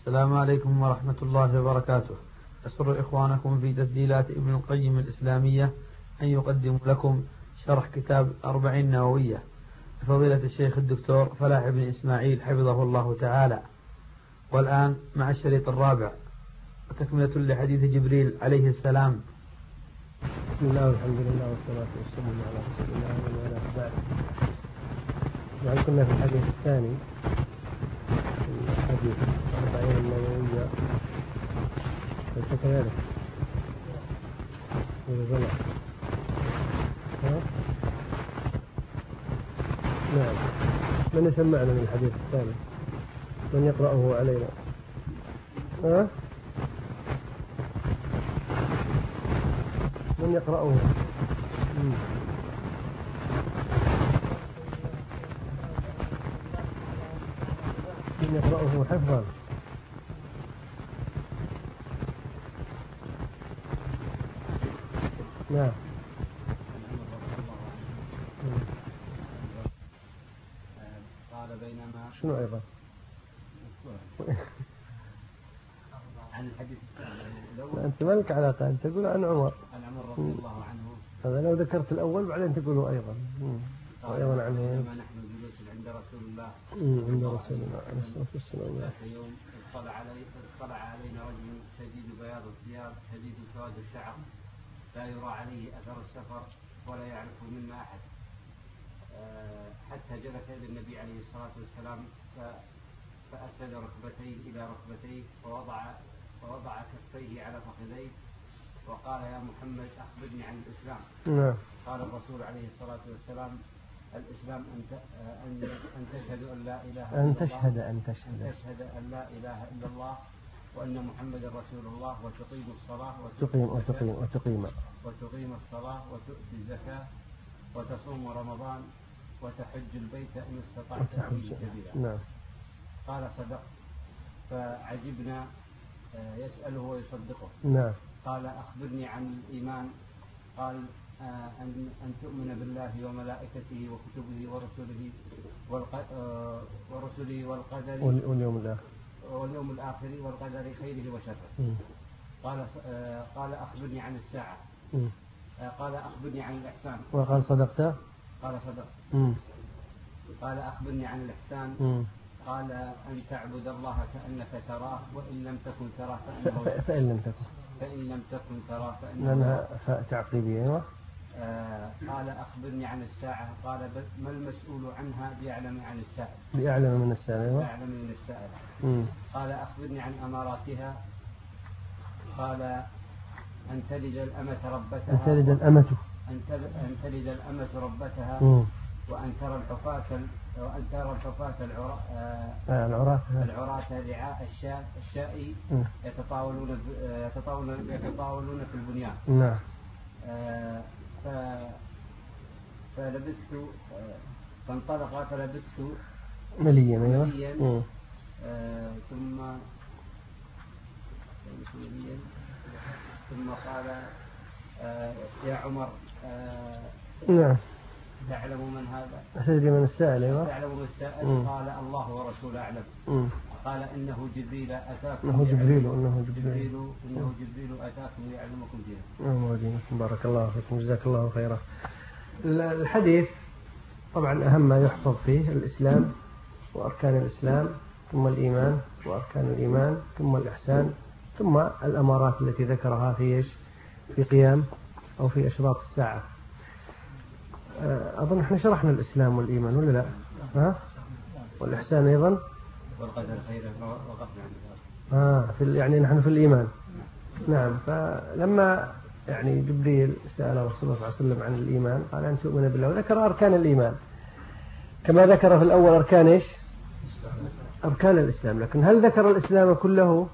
السلام عليكم ورحمة الله وبركاته. أسر إخوانكم في تسجيلات ابن القيم الإسلامية أن يقدم لكم شرح كتاب 40 نووية لفضيلة الشيخ الدكتور فلاح بن إسماعيل حفظه الله تعالى. والآن مع الشريط الرابع وتكملة لحديث جبريل عليه السلام. بسم الله والحمد لله والصلاة والسلام على رسول الله وعلى آله بعد. وعن كنا في الحديث الثاني من حديث 40 النووية. ليس كذلك؟ ولا نعم. من يسمعنا من الحديث الثاني؟ من يقرأه علينا؟ من يقرأه؟ من يقرأه حفظا؟ نعم. قال بينما شنو أيضا؟ عن الحديث الثاني. أنت ما لك علاقة، أنت تقول عن عمر. عن عمر رضي الله عنه. هذا لو ذكرت الأول بعدين تقوله أيضا. وأيضا عنه. بينما نحن جلوس عند رسول الله. عند رسول الله عليه الصلاة والسلام. ذات يوم اطلع علينا رجل شديد بياض الثياب شديد سواد الشعر لا يرى عليه أثر السفر ولا يعرف منا أحد، حتى جلس إلى النبي عليه الصلاة والسلام فأسند ركبتيه إلى ركبتيه ووضع كفيه على فخذيه وقال: يا محمد أخبرني عن الإسلام. قال الرسول عليه الصلاة والسلام: الإسلام أن تشهد أن لا إله إلا الله، أن تشهد أن لا إله إلا الله وأن محمد رسول الله وتقيم الصلاة وتقيم الصلاة وتؤتي الزكاة وتصوم رمضان وتحج البيت إن استطعت إليه سبيلا. قال: صدق. فعجبنا يسأله ويصدقه. قال: أخبرني عن الإيمان. قال: أن تؤمن بالله وملائكته وكتبه ورسله والقدر واليوم الآخر والقدر خيره وشره. قال: أخبرني عن الساعة. قال: أخبرني عن الإحسان. وقال: صدقت. قال: صدقت. قال: أخبرني عن الإحسان. قال: أن تعبد الله كأنك تراه وإن لم تكن تراه فإن لم تكن تراه لأنها فاء تعقيبية. قال: أخبرني عن الساعة. قال: ما المسؤول عنها بأعلم من السائل. قال: أخبرني عن أماراتها. قال: أن تلد الأمة ربتها وأن ترى الحفاة العراة رعاء الشاء يتطاولون في البنيان. فلبثت فانطلق فلبثت مليا ثم قال: يا عمر تعلم من هذا؟ تدري من السائل؟ تعلم من السائل؟ قال: الله ورسوله أعلم. قال: إنه جبريل أتاكم. إنه جبريل أتاكم ليعلمكم دينكم. بارك الله فيكم، جزاك الله خيرا. الحديث طبعا أهم ما يحفظ فيه الإسلام وأركان الإسلام، ثم الإيمان وأركان الإيمان، ثم الإحسان، ثم الأمارات التي ذكرها في قيام أو في أشراط الساعة. أظن احنا شرحنا الإسلام والإيمان ولا لا؟ والإحسان أيضا والقدر خيره وغفر يعني نحن في الإيمان. نعم. فلما يعني جبريل سأل رسول الله صلى الله عليه وسلم عن الإيمان قال: أن تؤمن بالله، وذكر أركان الإيمان كما ذكر في الأول أركان أركان الإسلام. لكن هل ذكر الإسلام كله؟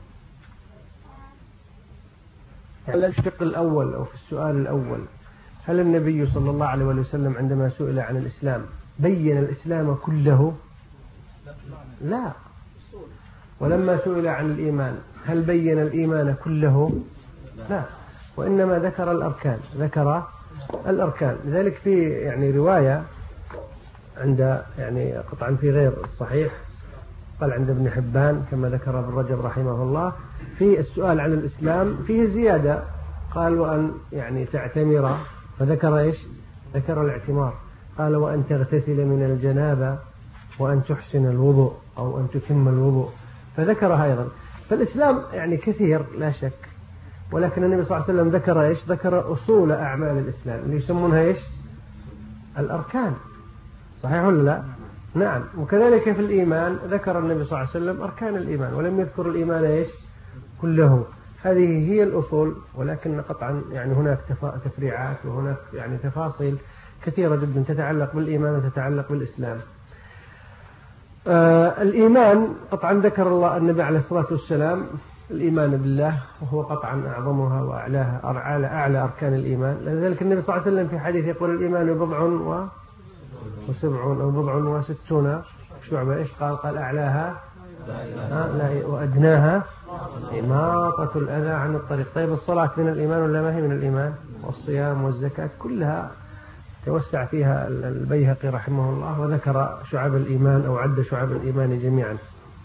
يعني الشق الأول أو في السؤال الأول، هل النبي صلى الله عليه وسلم عندما سئل عن الإسلام بين الإسلام كله؟ لا. ولما سئل عن الإيمان هل بين الإيمان كله؟ لا. وإنما ذكر الأركان. لذلك في يعني رواية عند يعني قطعا في غير الصحيح قال عند ابن حبان كما ذكر ابن رجب رحمه الله في السؤال عن الإسلام فيه زيادة، قال وأن يعني تعتمر، فذكر إيش؟ ذكر الاعتمار، قال وأن تغتسل من الجنابة وأن تحسن الوضوء أو أن تتم الوضوء، فذكرها أيضا. فالإسلام يعني كثير لا شك، ولكن النبي صلى الله عليه وسلم ذكر إيش؟ ذكر أصول أعمال الإسلام اللي يسمونها إيش؟ الأركان، صحيح ولا لا؟ نعم. وكذلك في الإيمان ذكر النبي صلى الله عليه وسلم أركان الإيمان ولم يذكر الإيمان إيش؟ كله. هذه هي الأصول، ولكن قطعا يعني هناك تفريعات وهناك يعني تفاصيل كثيرة جدا تتعلق بالإيمان وتتعلق بالإسلام. الإيمان قطعا ذكر الله النبي عليه الصلاة والسلام الإيمان بالله، وهو قطعا أعظمها وأعلاها، أعلى أركان الإيمان. لذلك النبي صلى الله عليه وسلم في حديث يقول الإيمان بضع وسبعون أو بضع وستون شعبة. إيش قال أعلاها وأدناها إماطة الأذى عن الطريق. طيب الصلاة من الإيمان ولا ما هي من الإيمان؟ والصيام والزكاة كلها توسع فيها البيهقي رحمه الله وذكر شعب الإيمان أو عد شعب الإيمان جميعا.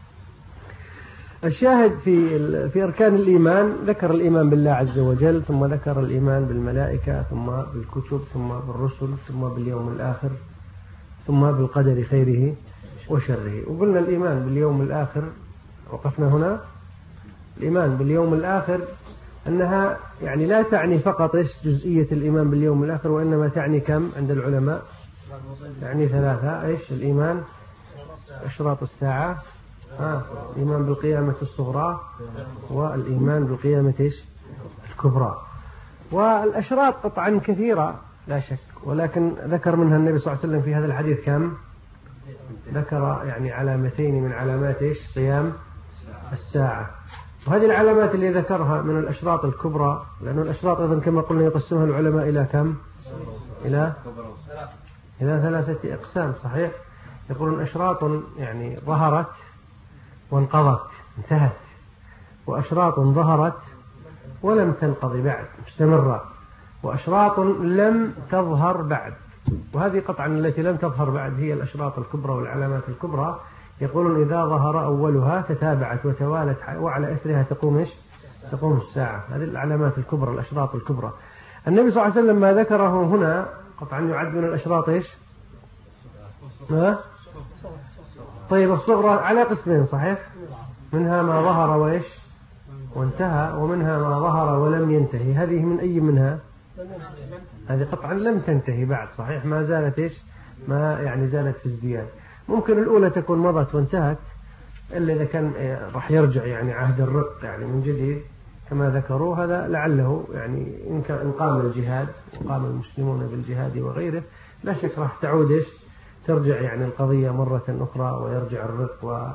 الشاهد في أركان الإيمان ذكر الإيمان بالله عز وجل، ثم ذكر الإيمان بالملائكة، ثم بالكتب، ثم بالرسل، ثم باليوم الآخر، ثم بالقدر خيره وشره. وقلنا الإيمان باليوم الآخر وقفنا هنا. الإيمان باليوم الآخر أنها يعني لا تعني فقط جزئية الإيمان باليوم الآخر، وإنما تعني كم عند العلماء؟ يعني ثلاثة. إيش الإيمان؟ أشراط الساعة، الإيمان بالقيامة الصغرى، والإيمان بالقيامة الكبرى. والأشراط قطعا كثيرة لا شك، ولكن ذكر منها النبي صلى الله عليه وسلم في هذا الحديث كم؟ ذكر يعني علامتين من علامات قيام الساعة. وهذه العلامات اللي ذكرها من الأشراط الكبرى، لأن الأشراط أيضا كما قلنا يقسمها العلماء إلى كم؟ إلى ثلاثة أقسام، صحيح؟ يقولون أشراط يعني ظهرت وانقضت انتهت، وأشراط ظهرت ولم تنقضي بعد مستمرة، وأشراط لم تظهر بعد. وهذه قطعا التي لم تظهر بعد هي الأشراط الكبرى والعلامات الكبرى. يقولون إذا ظهر أولها تتابعت وتوالت وعلى إثرها تقوم الساعة. هذه العلامات الكبرى الأشراط الكبرى. النبي صلى الله عليه وسلم ما ذكره هنا قطعا يعد من الأشراط طيب الصغرى على قسمين، صحيح؟ منها ما ظهر وانتهى، ومنها ما ظهر ولم ينتهي. هذه من أي منها؟ هذه قطعا لم تنتهي بعد، صحيح؟ ما زالت ما يعني زالت في ازدياد. ممكن الأولى تكون مضت وانتهت، إلا إذا كان راح يرجع يعني عهد الرق يعني من جديد كما ذكروا. هذا لعله يعني إن قام الجهاد وقام المسلمون بالجهاد وغيره لا شك راح تعود ترجع يعني القضية مرة أخرى، ويرجع الرق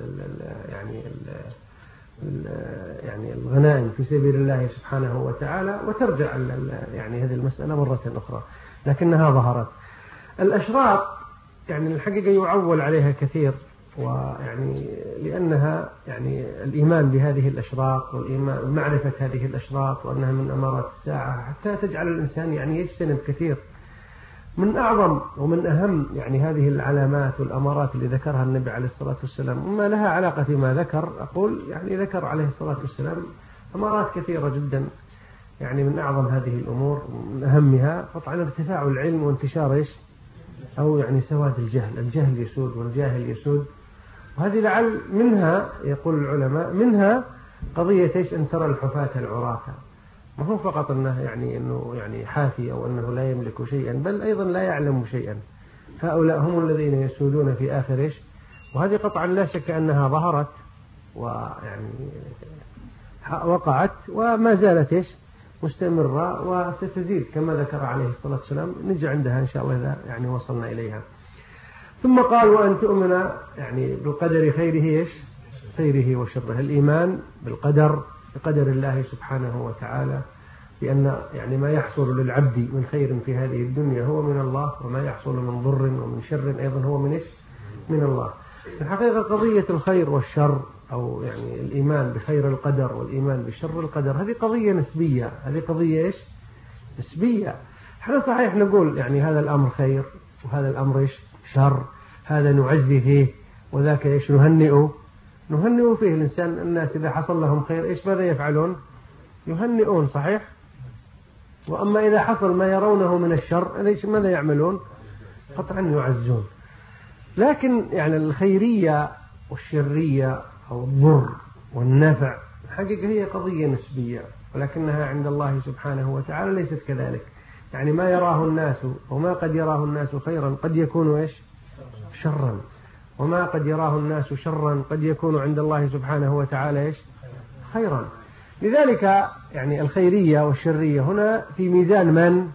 يعني الغنائم في سبيل الله سبحانه وتعالى، وترجع يعني هذه المسألة مرة أخرى، لكنها ظهرت. الأشراط يعني الحقيقة يعول عليها كثير، ويعني لأنها يعني الإيمان بهذه الأشراط والإيمان معرفة هذه الأشراط وأنها من أمارات الساعة حتى تجعل الإنسان يعني يجتنب كثير. من أعظم ومن أهم يعني هذه العلامات والأمارات اللي ذكرها النبي عليه الصلاة والسلام وما لها علاقة فيما ذكر، أقول يعني ذكر عليه الصلاة والسلام أمارات كثيرة جدا. يعني من أعظم هذه الأمور من أهمها قطعا ارتفاع العلم وانتشار أو يعني سواد الجهل يسود والجاهل يسود. وهذه لعل منها يقول العلماء منها قضية أن ترى الحفاة العراة، ما هو فقط أنه يعني أنه يعني حافي أو أنه لا يملك شيئا، بل أيضا لا يعلم شيئا. هؤلاء هم الذين يسودون في آخر وهذه قطعا لا شك أنها ظهرت ويعني وقعت وما زالت مستمرة وستزيد كما ذكر عليه الصلاة والسلام. نجي عندها إن شاء الله إذا يعني وصلنا إليها. ثم قال وأن تؤمن يعني بالقدر خيره وشره. الإيمان بالقدر، بقدر الله سبحانه وتعالى، بأن يعني ما يحصل للعبد من خير في هذه الدنيا هو من الله، وما يحصل من ضر ومن شر أيضا هو من الله. في الحقيقة قضية الخير والشر أو يعني الإيمان بخير القدر والإيمان بشر القدر هذه قضية نسبية. هذه قضية نسبية. احنا صحيح نقول يعني هذا الأمر خير وهذا الأمر شر، هذا نعزي فيه وذاك إيش نهنئ فيه الإنسان. الناس إذا حصل لهم خير إيش ماذا يفعلون؟ يهنئون، صحيح؟ وأما إذا حصل ما يرونه من الشر إيش ماذا يعملون؟ قطعا يعزون. لكن يعني الخيرية والشرية أو الضر والنفع الحقيقة هي قضية نسبية، ولكنها عند الله سبحانه وتعالى ليست كذلك. يعني ما يراه الناس وما قد يراه الناس خيرا قد يكون إيش؟ شرا، وما قد يراه الناس شرا قد يكون عند الله سبحانه وتعالى إيش؟ خيرا. لذلك يعني الخيرية والشرية هنا في ميزان من؟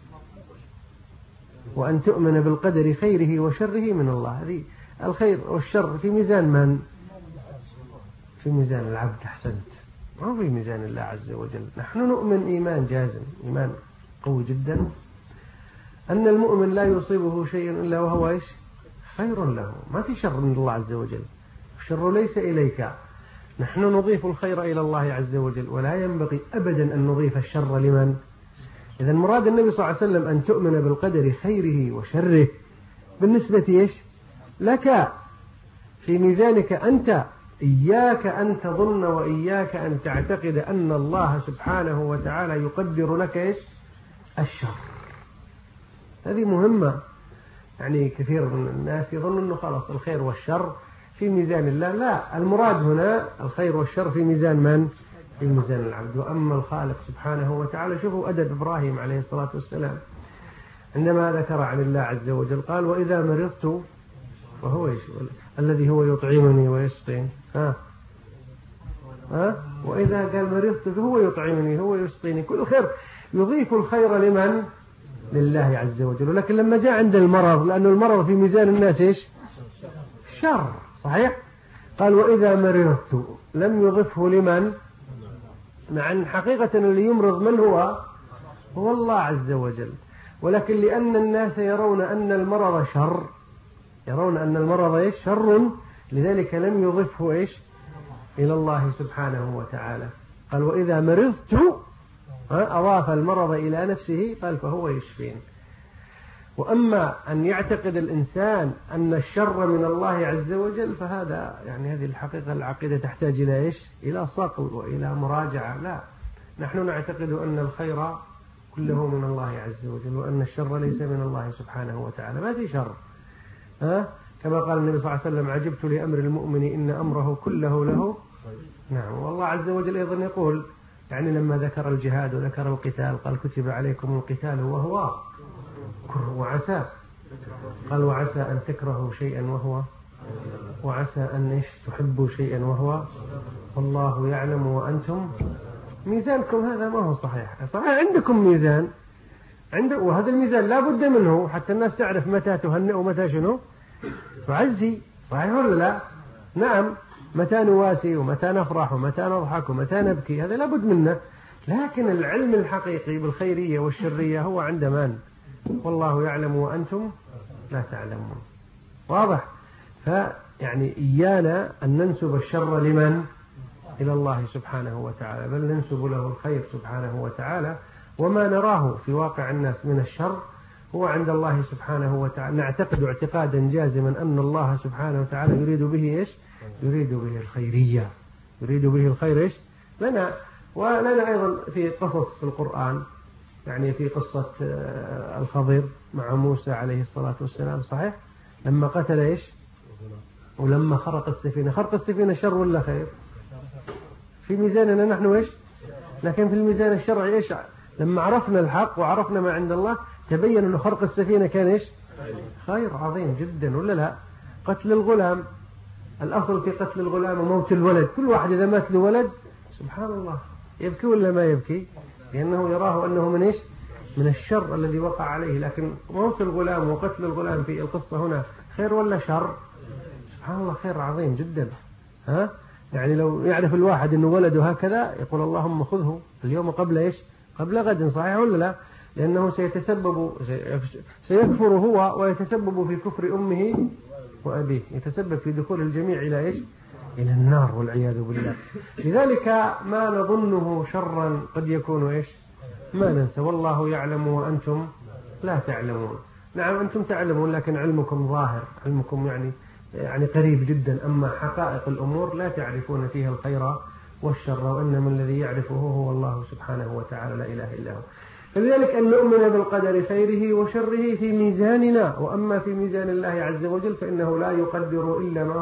وأن تؤمن بالقدر خيره وشره من الله. هذه الخير والشر في ميزان من؟ في ميزان العبد. أحسنت، ما في ميزان الله عز وجل. نحن نؤمن إيمان جازم، إيمان قوي جدا، أن المؤمن لا يصيبه شيء إلا وهو إيش؟ خير له. ما في شر من الله عز وجل، الشر ليس إليك. نحن نضيف الخير إلى الله عز وجل، ولا ينبغي أبدا أن نضيف الشر لمن؟ إذا مراد النبي صلى الله عليه وسلم أن تؤمن بالقدر خيره وشره بالنسبة إيش؟ لك، في ميزانك أنت. إياك أن تظن وإياك أن تعتقد أن الله سبحانه وتعالى يقدر لك إيش؟ الشر. هذه مهمة. يعني كثير من الناس يظن أنه خلاص الخير والشر في ميزان الله. لا، المراد هنا الخير والشر في ميزان من؟ في ميزان العبد. وأما الخالق سبحانه وتعالى، شوفوا أدب إبراهيم عليه الصلاة والسلام عندما ذكر عن الله عز وجل قال: وإذا مرضت فهو الذي هو يطعمني ويسقين. وإذا قال مرضت فهو يطعمني هو يسقيني. كل خير يضيف الخير لمن؟ لله عز وجل. ولكن لما جاء عند المرض، لأنه المرض في ميزان الناس إيش؟ شر، صحيح؟ قال: وإذا مرضت، لم يضفه لمن؟ مع أن حقيقة اللي يمرض من هو؟ هو الله عز وجل. ولكن لأن الناس يرون أن المرض شر، يرون أن المرض إيش؟ شر، لذلك لم يضفه إيش؟ إلى الله سبحانه وتعالى. قال: وإذا مرضت، أضاف المرض إلى نفسه، قال: فهو يشفين. وأما أن يعتقد الإنسان أن الشر من الله عز وجل، فهذا يعني هذه الحقيقة العقيدة تحتاج إلى إيش؟ إلى صقل وإلى مراجعة. لا، نحن نعتقد أن الخير كله من الله عز وجل، وأن الشر ليس من الله سبحانه وتعالى. ما في شر. كما قال النبي صلى الله عليه وسلم: عجبت لأمر المؤمن إن أمره كله له. نعم. والله عز وجل أيضا يقول، يعني لما ذكر الجهاد وذكر القتال قال: كتب عليكم القتال وهو كره، وعسى، قال: وعسى أن تكرهوا شيئا وعسى أن إيش؟ تحبوا شيئا والله يعلم وأنتم. ميزانكم هذا ما هو صحيح. عندكم ميزان، وهذا الميزان لا بد منه حتى الناس تعرف متى تهنئ ومتى شنو تعزي، صحيح ولا لا؟ نعم. متى نواسي ومتى نفرح ومتى نضحك ومتى نبكي، هذا لا بد منه. لكن العلم الحقيقي بالخيرية والشرية هو عند من؟ والله يعلم وأنتم لا تعلمون. واضح؟ فيعني إيانا أن ننسب الشر لمن؟ إلى الله سبحانه وتعالى، بل ننسب له الخير سبحانه وتعالى. وما نراه في واقع الناس من الشر هو عند الله سبحانه وتعالى. نعتقد اعتقادا جازما أن الله سبحانه وتعالى يريد به إيش؟ يريد به الخيرية، يريد به الخير إيش؟ لنا. ولنا أيضا في قصص في القرآن، يعني في قصة الخضر مع موسى عليه الصلاة والسلام، صحيح؟ لما قتل إيش؟ ولما خرق السفينة. خرق السفينة شر ولا خير؟ في ميزاننا نحن إيش؟ لكن في الميزان الشرعي إيش؟ لما عرفنا الحق وعرفنا ما عند الله تبين أن خرق السفينة كان إيش؟ خير عظيم جدا، ولا لا؟ قتل الغلام، الأصل في قتل الغلام وموت الولد. كل واحد إذا مات له ولد سبحان الله يبكي ولا ما يبكي؟ لأنه يراه أنه من إيش؟ من الشر الذي وقع عليه. لكن موت الغلام وقتل الغلام في القصة هنا خير ولا شر؟ سبحان الله خير عظيم جدا. يعني لو يعرف الواحد أنه ولده هكذا يقول: اللهم خذه اليوم قبل إيش؟ قبل غد، صحيح ولا لا؟ لأنه سيكفر هو ويتسبب في كفر أمه وأبيه، يتسبب في دخول الجميع إلى إيش؟ إلى النار والعياذ بالله. لذلك ما نظنه شرا قد يكون إيش؟ ما ننسى. والله يعلم وأنتم لا تعلمون. نعم أنتم تعلمون، لكن علمكم ظاهر، علمكم يعني يعني قريب جدا. أما حقائق الأمور لا تعرفون فيها الخير والشر، وإنما الذي يعرفه هو الله سبحانه وتعالى، لا إله إلا هو. فلذلك أن نؤمن بالقدر خيره وشره في ميزاننا، وأما في ميزان الله عز وجل فإنه لا يقدر إلا ما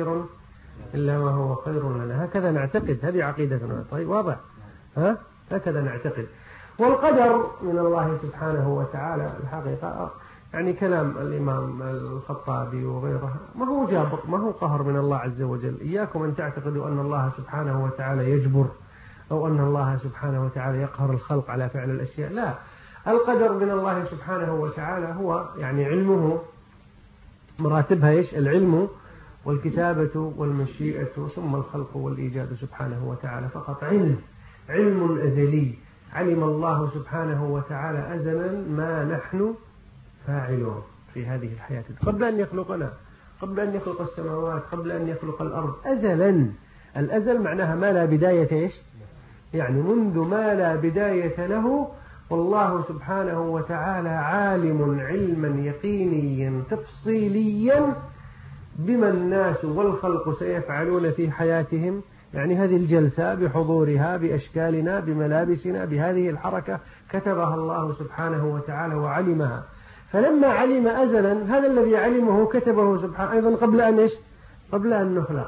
هو خير لنا. هكذا نعتقد، هذه عقيدتنا. طيب واضح؟ هكذا نعتقد. والقدر من الله سبحانه وتعالى الحقيقة يعني كلام الإمام الخطابي وغيره ما هو جابر، ما هو قهر من الله عز وجل. إياكم أن تعتقدوا أن الله سبحانه وتعالى يجبر أو أن الله سبحانه وتعالى يقهر الخلق على فعل الأشياء، لا. القدر من الله سبحانه وتعالى هو يعني علمه، مراتبها إيش؟ العلم والكتابة والمشيئة ثم الخلق والإيجاد سبحانه وتعالى. فقط علم أزلي، علم الله سبحانه وتعالى أزلا ما نحن فاعلون في هذه الحياة قبل أن يخلقنا، قبل أن يخلق السماوات، قبل أن يخلق الأرض، أزلا. الأزل معناها ما لا بداية إيش؟ يعني منذ ما لا بداية له. والله سبحانه وتعالى عالم علما يقينيا تفصيليا بما الناس والخلق سيفعلون في حياتهم. يعني هذه الجلسة بحضورها، بأشكالنا، بملابسنا، بهذه الحركة كتبها الله سبحانه وتعالى وعلمها. فلما علم أزلا هذا الذي علمه كتبه سبحانه أيضا قبل أن إيش؟ قبل أن نخلق.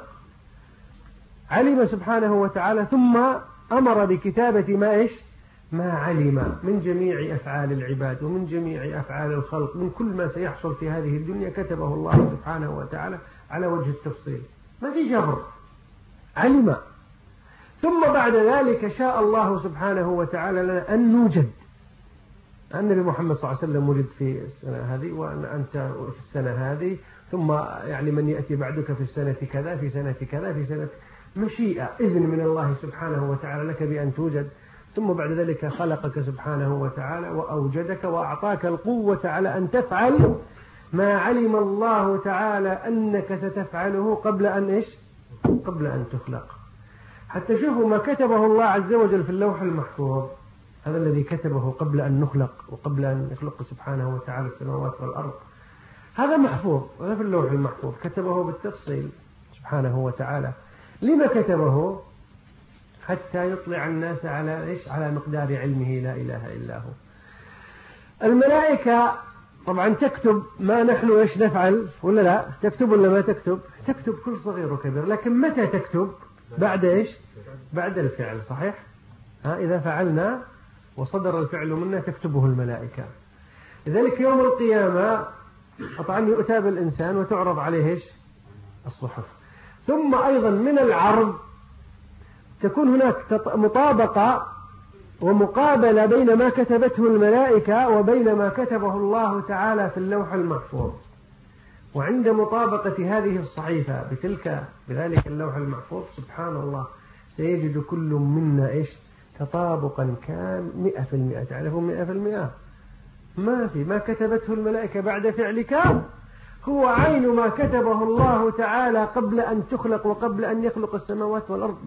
علم سبحانه وتعالى ثم أمر بكتابة ما إيش؟ ما علم من جميع أفعال العباد ومن جميع أفعال الخلق، من كل ما سيحصل في هذه الدنيا كتبه الله سبحانه وتعالى على وجه التفصيل، ما في جبر، علم. ثم بعد ذلك شاء الله سبحانه وتعالى لنا أن نوجد. النبي محمد صلى الله عليه وسلم وجد في السنة هذه، وأنت في السنة هذه، ثم يعني من يأتي بعدك في السنة كذا، في سنة كذا، في سنة، مشيئة، إذن من الله سبحانه وتعالى لك بأن توجد. ثم بعد ذلك خلقك سبحانه وتعالى وأوجدك وأعطاك القوة على أن تفعل ما علم الله تعالى أنك ستفعله قبل أن إيش؟ قبل أن تخلق. حتى شوفوا ما كتبه الله عز وجل في اللوح المحفوظ، هذا الذي كتبه قبل أن نخلق وقبل أن يخلق سبحانه وتعالى السماوات والأرض، هذا محفوظ، هذا في اللوح المحفوظ كتبه بالتفصيل سبحانه وتعالى. لما كتبه؟ حتى يطلع الناس على إيش؟ على مقدار علمه، لا إله إلا هو. الملائكة طبعا تكتب ما نحن إيش نفعل ولا لا؟ تكتب ولا ما تكتب؟ تكتب كل صغير وكبير، لكن متى تكتب؟ بعد إيش؟ بعد الفعل، صحيح؟ إذا فعلنا وصدر الفعل منا تكتبه الملائكة. لذلك يوم القيامة طبعا يؤتى بالإنسان وتعرض عليه إيش؟ الصحف. ثم أيضا من العرض تكون هناك مطابقة ومقابلة بين ما كتبته الملائكة وبين ما كتبه الله تعالى في اللوح المحفوظ. وعند مطابقة هذه الصحيفة بذلك اللوح المحفوظ سبحان الله سيجد كل منا إيش؟ تطابقا كان 100%. تعرفون 100%؟ ما كتبته الملائكة بعد فعلك هو عين ما كتبه الله تعالى قبل أن تخلق وقبل أن يخلق السماوات والأرض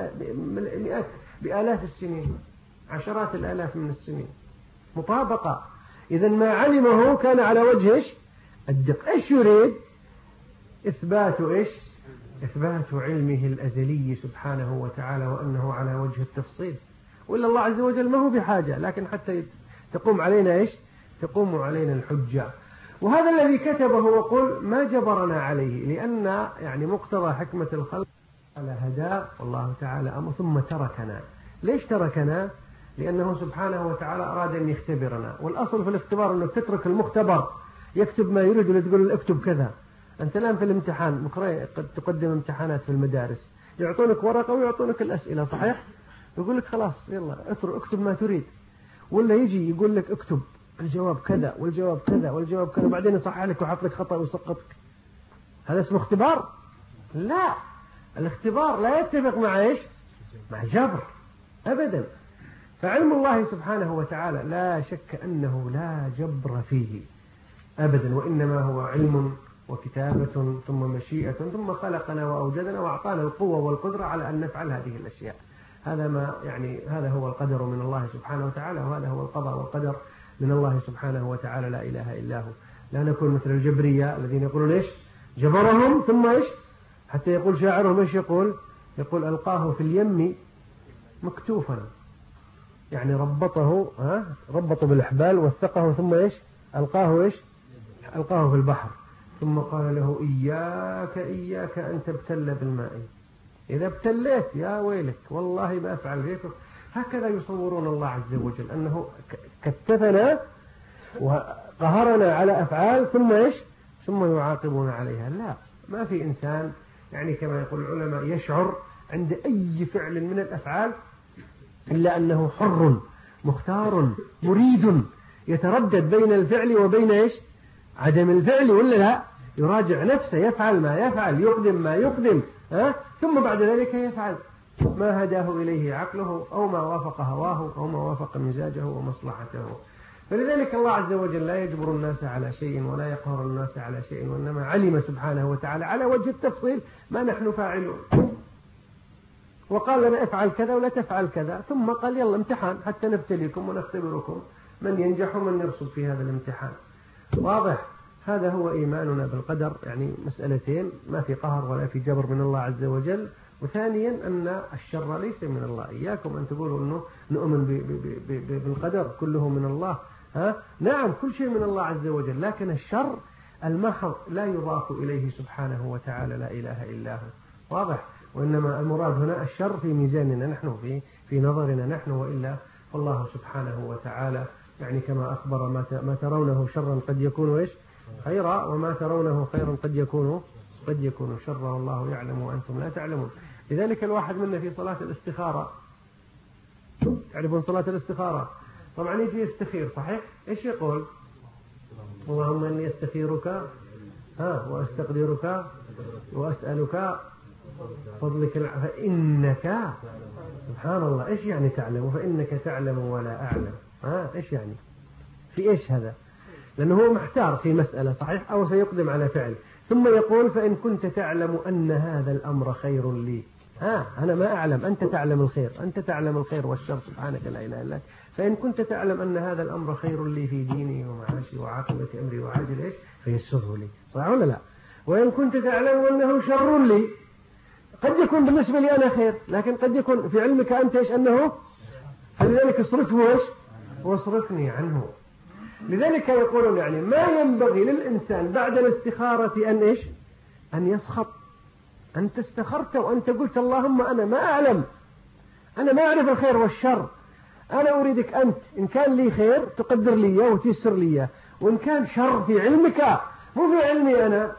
بآلاف السنين، عشرات الآلاف من السنين، مطابقة. إذن ما علمه كان على وجه إيش؟ الدقة. إيش يريد؟ إثبات إيش؟ إثبات علمه الأزلي سبحانه وتعالى وأنه على وجه التفصيل. وإلا الله عز وجل ما هو بحاجة، لكن حتى تقوم علينا إيش؟ تقوم علينا الحجة. وهذا الذي كتبه وقل ما جبرنا عليه، لأن يعني مقتضى حكمة الخلق على هداء والله تعالى أمر ثم تركنا. ليش تركنا؟ لأنه سبحانه وتعالى أراد أن يختبرنا. والأصل في الاختبار أنك تترك المختبر يكتب ما يريد ولا تقول اكتب كذا. أنت الآن في الامتحان قد تقدم امتحانات في المدارس، يعطونك ورقة ويعطونك الأسئلة، صحيح؟ يقول لك خلاص يلا اكتب ما تريد، ولا يجي يقول لك اكتب الجواب كذا والجواب كذا والجواب كذا، وبعدين يصحح لك ويحط لك خطأ ويسقطك. هذا اسمه اختبار؟ لا، الاختبار لا يتفق مع ايش؟ مع جبر أبدا. فعلم الله سبحانه وتعالى لا شك أنه لا جبر فيه أبدا، وإنما هو علم وكتابة ثم مشيئة ثم خلقنا وأوجدنا وأعطانا القوة والقدرة على أن نفعل هذه الأشياء. هذا هو القدر من الله سبحانه وتعالى، وهذا هو القضاء والقدر من الله سبحانه وتعالى، لا إله إلا هو. لا نكون مثل الجبرية الذين يقولون إيش؟ جبرهم ثم إيش؟ حتى يقول شاعرهم إيش يقول ألقاه في اليم مكتوفا، يعني ربطه ربطه بالإحبال وثقه ثم إيش؟ ألقاه في البحر، ثم قال له إياك أن تبتل بالماء، إذا ابتليت يا ويلك والله ما أفعل فيك. هكذا يصورون الله عز وجل أنه كتفنا وقهرنا على أفعال ثم يعاقبون عليها. لا، ما في إنسان يعني كما يقول العلماء يشعر عند أي فعل من الأفعال إلا أنه حر مختار مريد يتردد بين الفعل وبين عدم الفعل، ولا لا؟ يراجع نفسه، يفعل ما يفعل، يقدم ما يقدم، ثم بعد ذلك يفعل ما هداه إليه عقله أو ما وافق هواه أو ما وافق مزاجه ومصلحته. فلذلك الله عز وجل لا يجبر الناس على شيء ولا يقهر الناس على شيء، وإنما علم سبحانه وتعالى على وجه التفصيل ما نحن فاعلون، وقال لنا افعل كذا ولا تفعل كذا، ثم قال يلا امتحان حتى نبتليكم ونختبركم من ينجح ومن يرسب في هذا الامتحان. واضح؟ هذا هو إيماننا بالقدر، يعني مسألتين، ما في قهر ولا في جبر من الله عز وجل. وثانيا أن الشر ليس من الله. إياكم أن تقولوا أنه نؤمن بالقدر كله من الله. نعم كل شيء من الله عز وجل، لكن الشر المحض لا يضاف إليه سبحانه وتعالى، لا إله إلا هو. واضح؟ وإنما المراد هنا الشر في ميزاننا نحن، في نظرنا نحن، وإلا فالله سبحانه وتعالى يعني كما أخبر ما ترونه شرا قد يكون خيرا، وما ترونه خيرا قد يكون شرا، والله يعلم وأنتم لا تعلمون. لذلك الواحد منا في صلاة الاستخارة، تعرفون صلاة الاستخارة طبعا يجي يستخير، صحيح؟ إيش يقول؟ اللهم إني أستخيرك وأستقدرك وأسألك فضلك فإنك، سبحان الله، إيش يعني تعلم؟ فإنك تعلم ولا أعلم. إيش يعني؟ في إيش هذا؟ لأنه هو محتار في مسألة، صحيح؟ أو سيقدم على فعل، ثم يقول فإن كنت تعلم أن هذا الأمر خير لي. أنا ما أعلم، أنت تعلم الخير، أنت تعلم الخير والشر سبحانك لا إله إلا أنت. فإن كنت تعلم أن هذا الأمر خير لي في ديني ومعاشي وعاقبة أمري وعاجل فيسره لي، صح ولا لا؟ وإن كنت تعلم أنه شر لي، قد يكون بالنسبة لي أنا خير، لكن قد يكون في علمك أنت أنه، فلذلك اصرفه واصرفني عنه. لذلك يقولون يعني ما ينبغي للإنسان بعد الاستخارة أن يسخط. أنت استخرت وأنت قلت اللهم أنا ما أعلم، أنا ما أعرف الخير والشر، أنا أريدك أنت إن كان لي خير تقدر لي وتيسر لي، وإن كان شر في علمك مو في علمي أنا،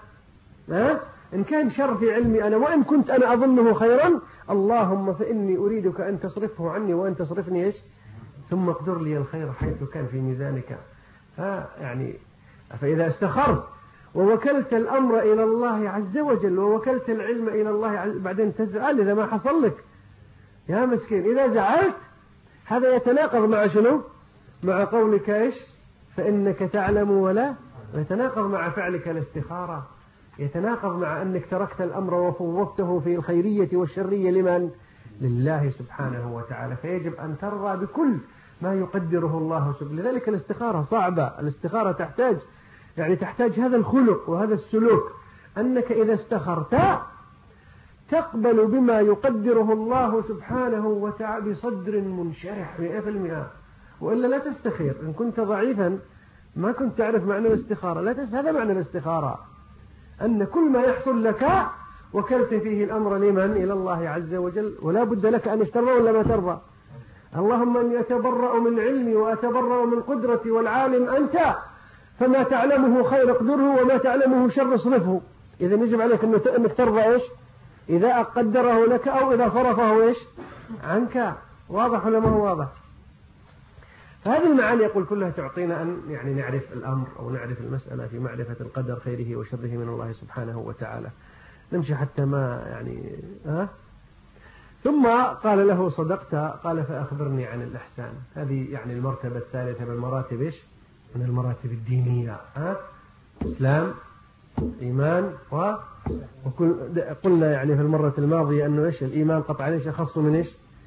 إن كان شر في علمي أنا وإن كنت أنا أظنه خيرا، اللهم فإني أريدك أن تصرفه عني وأن تصرفني ثم اقدر لي الخير حيث كان في ميزانك. يعني فإذا استخرت ووكلت الأمر إلى الله عز وجل ووكلت العلم إلى الله بعدين تزعل إذا ما حصل لك يا مسكين. إذا زعلت هذا يتناقض مع شنو؟ مع قولك فإنك تعلم ولا، يتناقض مع فعلك الاستخارة، يتناقض مع أنك تركت الأمر وفوضته في الخيرية والشرية لمن؟ لله سبحانه وتعالى. فيجب أن ترضى بكل ما يقدره الله سبحانه. لذلك الاستخارة صعبة، الاستخارة تحتاج هذا الخلق وهذا السلوك، أنك إذا استخرت تقبل بما يقدره الله سبحانه وتعالى بصدر منشرح 100%، وإلا لا تستخير. إن كنت ضعيفا ما كنت تعرف معنى الاستخارة، هذا معنى الاستخارة، أن كل ما يحصل لك وكلت فيه الأمر لمن؟ إلى الله عز وجل، ولا بد لك أن ترضى ولا ما ترضى. اللهم أني أتبرأ من علمي وأتبرأ من قدرتي، والعالم أنت، فما تعلمه خير اقدره وما تعلمه شر اصرفه. إذا يجب عليك أنك ترضى إذا قدره لك أو إذا صرفه عنك. واضح ولا ما هو واضح؟ فهذه المعاني يقول كلها تعطينا أن يعني نعرف الأمر أو نعرف المسألة في معرفة القدر خيره وشره من الله سبحانه وتعالى. نمشي حتى ما يعني ثم قال له صدقت، قال فأخبرني عن الإحسان. هذه يعني المرتبة الثالثة من مراتب من المراتب الدينية، إسلام، إيمان، قلنا يعني في المرة الماضية أنه الإيمان قطعا أخص من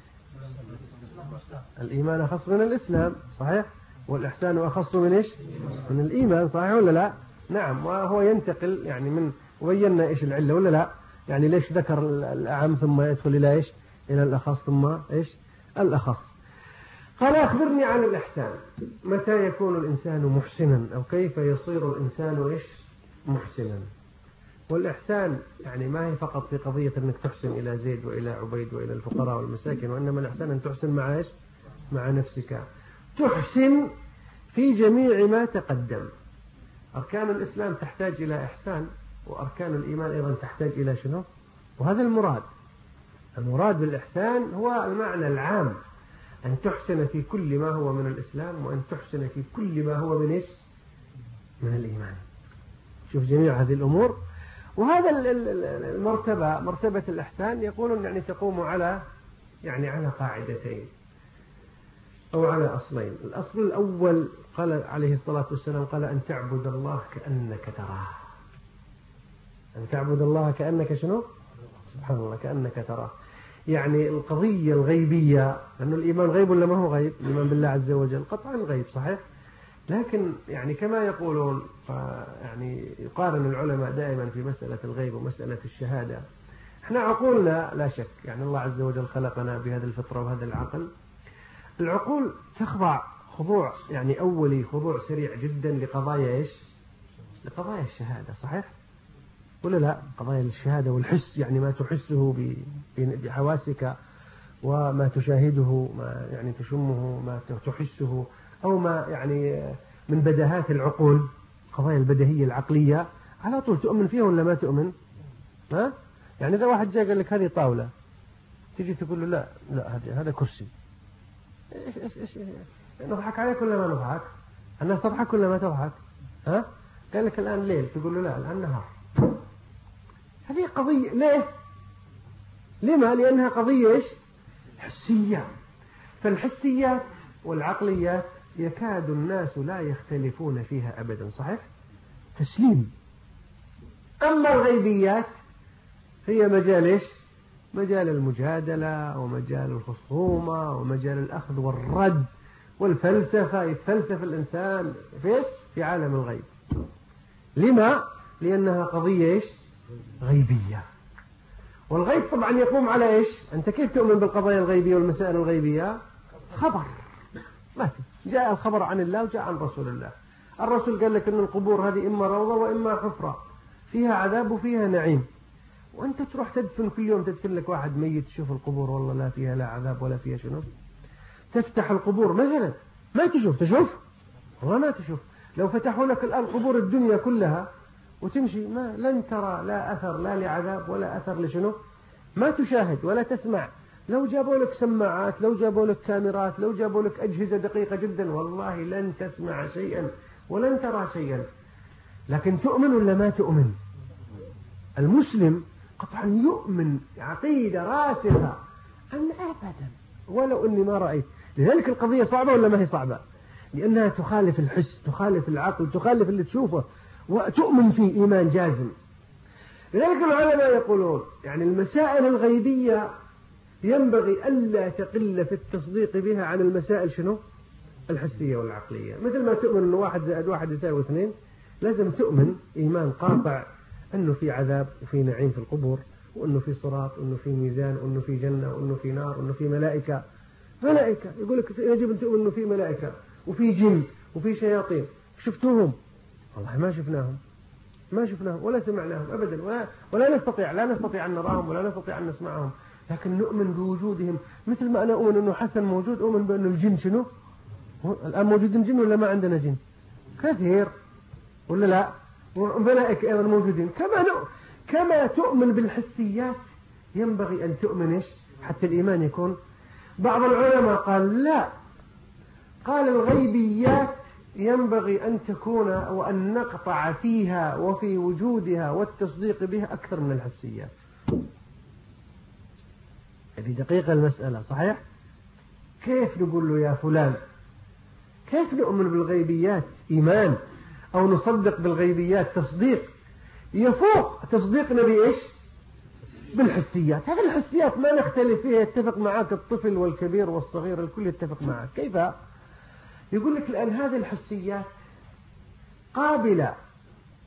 الإيمان أخص من الإسلام، صحيح؟ والإحسان أخص من من الإيمان، صحيح ولا لا؟ نعم. وهو ينتقل يعني من وبينا إيش العلة ولا لا؟ يعني ليش ذكر الأعم ثم يدخل إلى إيش؟ إلى الأخص ثم إيش؟ الأخص. قال أخبرني عن الإحسان، متى يكون الإنسان محسنا أو كيف يصير الإنسان إيش؟ محسنا. والإحسان يعني ما هي فقط في قضية أنك تحسن إلى زيد وإلى عبيد وإلى الفقراء والمساكين، وإنما الإحسان أن تحسن مع إيش؟ مع نفسك، تحسن في جميع ما تقدم. أركان الإسلام تحتاج إلى إحسان، وأركان الإيمان أيضا تحتاج إلى شنو؟ وهذا المراد. المراد بالإحسان هو المعنى العام، أن تحسن في كل ما هو من الإسلام، وأن تحسن في كل ما هو من إيش؟ من الإيمان. شوف جميع هذه الأمور. وهذا المرتبة، مرتبة الإحسان، يقولون يعني تقوم على قاعدتين أو على أصلين. الأصل الأول قال عليه الصلاة والسلام قال أن تعبد الله كأنك تراه. أن تعبد الله كأنك شنو؟ سبحان الله، كأنك تراه. يعني القضية الغيبية، لأن الإيمان غيب ولا ما هو غيب؟ الإيمان بالله عز وجل قطعا غيب صحيح، لكن يعني كما يقولون يعني يقارن العلماء دائما في مسألة الغيب ومسألة الشهادة. احنا عقولنا لا شك، يعني الله عز وجل خلقنا بهذه الفطرة وهذا العقل. العقول تخضع خضوع يعني أولي، خضوع سريع جدا لقضايا إيش؟ لقضايا الشهادة صحيح؟ ولا لا؟ قضايا الشهادة والحس، يعني ما تحسه بحواسك، وما تشاهده، ما يعني تشمه، ما تحسه، أو ما يعني من بدهات العقول، قضايا البدهية العقلية على طول تؤمن فيها ولا ما تؤمن؟ ها؟ يعني إذا واحد جاء قال لك هذه طاولة، تيجي تقول له لا لا هذا كرسي. إيش نضحك عليك ولا ما نضحك؟ الناس تضحك ولا ما تضحك؟ ها؟ قال لك الآن ليل، تقول له لا الآن نهار. هذه قضية ليه؟ لما؟ لأنها قضية إيش؟ حسية. فالحسيات والعقليات يكاد الناس لا يختلفون فيها أبدا صحيح؟ تسليم. أما الغيبيات هي مجال إيش؟ مجال المجادلة ومجال الخصومة ومجال الأخذ والرد والفلسفة، يتفلسف الإنسان في عالم الغيب. لما؟ لأنها قضية إيش؟ غيبية. والغيب طبعا يقوم على إيش؟ أنت كيف تؤمن بالقضايا الغيبية والمسائل الغيبية؟ خبر، ما جاء الخبر عن الله وجاء عن رسول الله. الرسول قال لك أن القبور هذه إما روضة وإما حفرة، فيها عذاب وفيها نعيم، وأنت تروح تدفن كل يوم، تدفن لك واحد ميت، تشوف القبور والله لا فيها لا عذاب ولا فيها شنو. تفتح القبور مثلا ما تشوف والله ما تشوف. لو فتحوا لك الآن قبور الدنيا كلها وتمشي ما لن ترى لا أثر لا لعذاب ولا أثر لشنو، ما تشاهد ولا تسمع. لو جابوا لك سماعات، لو جابوا لك كاميرات، لو جابوا لك أجهزة دقيقة جدا، والله لن تسمع شيئا ولن ترى شيئا. لكن تؤمن ولا ما تؤمن؟ المسلم قطعا يؤمن عقيدة راسخة أن أبدا ولو أني ما رأيت. لذلك القضية صعبة ولا ما هي صعبة؟ لأنها تخالف الحس، تخالف العقل، تخالف اللي تشوفه، وتؤمن فيه إيمان جازم. لذلك العلماء يقولون يعني المسائل الغيبية ينبغي ألا تقل في التصديق بها عن المسائل شنو؟ الحسية والعقلية. مثل ما تؤمن أنه 1 زائد 1 يساوي 2، لازم تؤمن إيمان قاطع أنه في عذاب وفي نعيم في القبور، وأنه في صراط، وأنه في ميزان، وأنه في جنة، وأنه في نار، وأنه في ملائكة. يقول لك يجب أن تؤمن أنه في ملائكة وفي جن وفي شياطين. شفتوهم؟ والله ما شفناهم ولا سمعناهم أبدا، ولا نستطيع أن نراهم ولا نستطيع أن نسمعهم، لكن نؤمن بوجودهم. مثل ما أنا أؤمن أنه حسن موجود، أؤمن بأن الجن شنو؟ الآن موجودين جن ولا ما عندنا جن؟ كثير ولا لا؟ وملائكة أيضا موجودين. كما تؤمن بالحسيات ينبغي أن تؤمن إيش؟ حتى الإيمان يكون. بعض العلماء قال لا، قال الغيبيات ينبغي أن تكون وأن نقطع فيها وفي وجودها والتصديق بها أكثر من الحسيات. هذه دقيقة المسألة صحيح؟ كيف نقول له يا فلان كيف نؤمن بالغيبيات إيمان، أو نصدق بالغيبيات تصديق يفوق تصديقنا بإيش؟ بالحسيات. هذه الحسيات ما نختلف فيها، يتفق معك الطفل والكبير والصغير، الكل يتفق معك. كيف؟ يقول لك الآن هذه الحسيات قابلة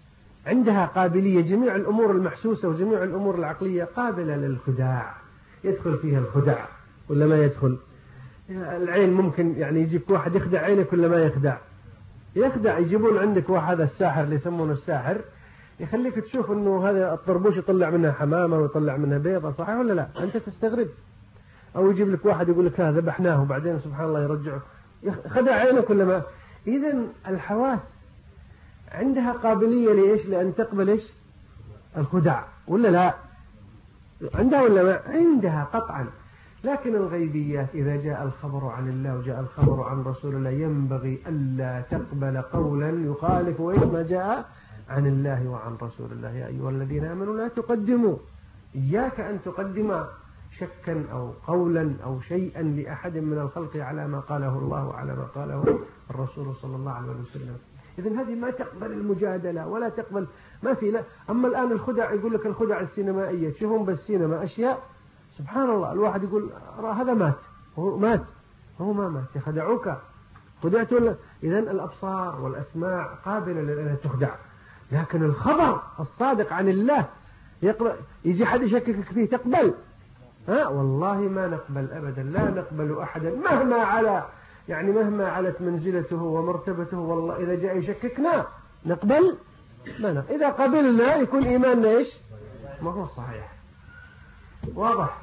عندها قابلية، جميع الأمور المحسوسة وجميع الأمور العقلية قابلة للخداع، يدخل فيها الخداع ولا ما يدخل؟ العين ممكن يعني يجيك واحد يخدع عينك ولا ما يخدع؟ يخدع. يجيبون عندك واحد الساحر اللي يسمونه الساحر، يخليك تشوف انه هذا الطربوش يطلع منها حمامة ويطلع منها بيضة، صحيح ولا لا؟ انت تستغرب. او يجيب لك واحد يقول لك هذا ذبحناه وبعدين سبحان الله يرجعه، خدع عينك ولا ما؟ اذا الحواس عندها قابلية لإيش؟ لأن تقبل إيش؟ الخدع ولا لا؟ عندها ولا ما؟ عندها قطعا. لكن الغيبيات إذا جاء الخبر عن الله وجاء الخبر عن رسول الله ينبغي ألا تقبل قولا يخالف إيش ما جاء عن الله وعن رسول الله. يا أيها الذين آمنوا لا تقدموا، إياك أن تقدم شكا أو قولا أو شيئا لأحد من الخلق على ما قاله الله وعلى ما قاله الرسول صلى الله عليه وسلم. إذن هذه ما تقبل المجادلة ولا تقبل، ما في لا. أما الآن الخدع، يقول لك الخدع السينمائية، تشوفون بالسينما أشياء سبحان الله، الواحد يقول هذا مات، هو مات، هو ما مات، يخدعوك، خدعت ولا؟ إذن الأبصار والأسماع قابلة لأنها تخدع، لكن الخبر الصادق عن الله يقبل. يجي حد يشككك فيه تقبل؟ والله ما نقبل أبدا، لا نقبل أحدا مهما على يعني مهما علت منزلته ومرتبته، والله إذا جاء يشككنا نقبل؟ ما إذا قبلنا يكون إيماننا إيش؟ ما هو صحيح. واضح؟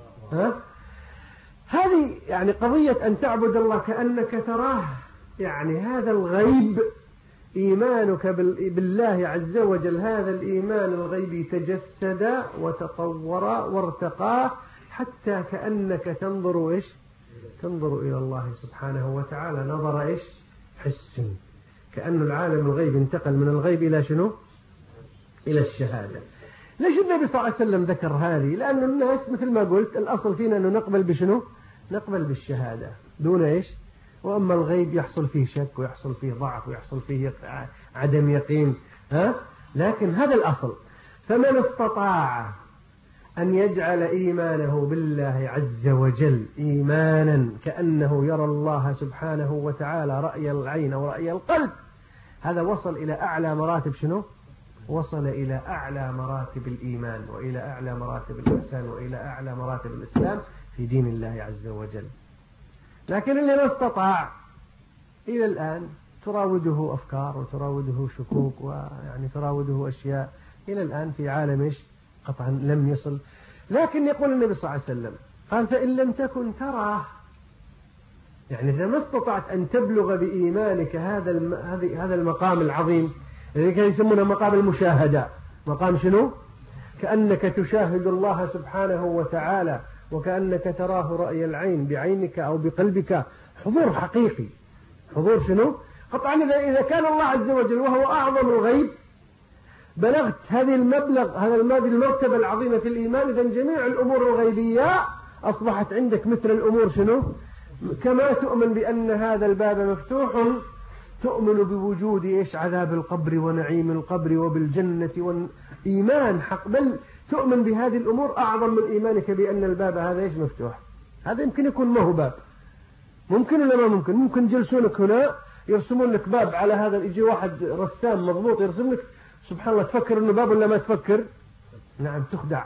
هذه يعني قضية أن تعبد الله كأنك تراه، يعني هذا الغيب إيمانك بالله عز وجل، هذا الإيمان الغيبي تجسد وتطور وارتقى حتى كأنك تنظر إيش؟ تنظر إلى الله سبحانه وتعالى نظر إيش؟ حس، كأن العالم الغيب انتقل من الغيب إلى شنو؟ إلى الشهادة. ليش النبي صلى الله عليه وسلم ذكر هذه؟ لأن الناس مثل ما قلت الأصل فينا أنه نقبل بشنو؟ نقبل بالشهادة دون إيش؟ وأما الغيب يحصل فيه شك ويحصل فيه ضعف ويحصل فيه عدم يقين، لكن هذا الأصل. فمن استطاع أن يجعل إيمانه بالله عز وجل إيمانا كأنه يرى الله سبحانه وتعالى رأي العين ورأي القلب، هذا وصل إلى أعلى مراتب شنو؟ وصل إلى أعلى مراتب الإيمان وإلى أعلى مراتب الإحسان وإلى أعلى مراتب الإسلام في دين الله عز وجل. لكن اللي ما استطاع إلى الآن تراوده أفكار وتراوده شكوك ويعني تراوده أشياء إلى الآن في عالم إيش؟ قطعا لم يصل. لكن يقول النبي صلى الله عليه وسلم قال فإن لم تكن تراه، يعني إذا ما استطعت أن تبلغ بإيمانك هذا المقام العظيم الذي كان يسمونه مقام المشاهدة. مقام شنو؟ كأنك تشاهد الله سبحانه وتعالى وكأنك تراه رأي العين بعينك أو بقلبك، حضور حقيقي. حضور شنو؟ قطعا إذا كان الله عز وجل وهو أعظم الغيب بلغت هذه المرتبة العظيمة في الإيمان، إذن جميع الأمور الغيبية أصبحت عندك مثل الأمور شنو؟ كما تؤمن بأن هذا الباب مفتوح، تؤمن بوجود إيش؟ عذاب القبر ونعيم القبر وبالجنة والإيمان حق، بل تؤمن بهذه الأمور أعظم من إيمانك بأن الباب هذا إيش؟ مفتوح. هذا يمكن يكون ما هو باب، ممكن ولا ما ممكن؟ ممكن جلسونك هنا يرسمون لك باب على هذا، يجي واحد رسام مضبوط يرسم لك، سبحان الله تفكر إنه باب ولا ما تفكر؟ نعم تخدع.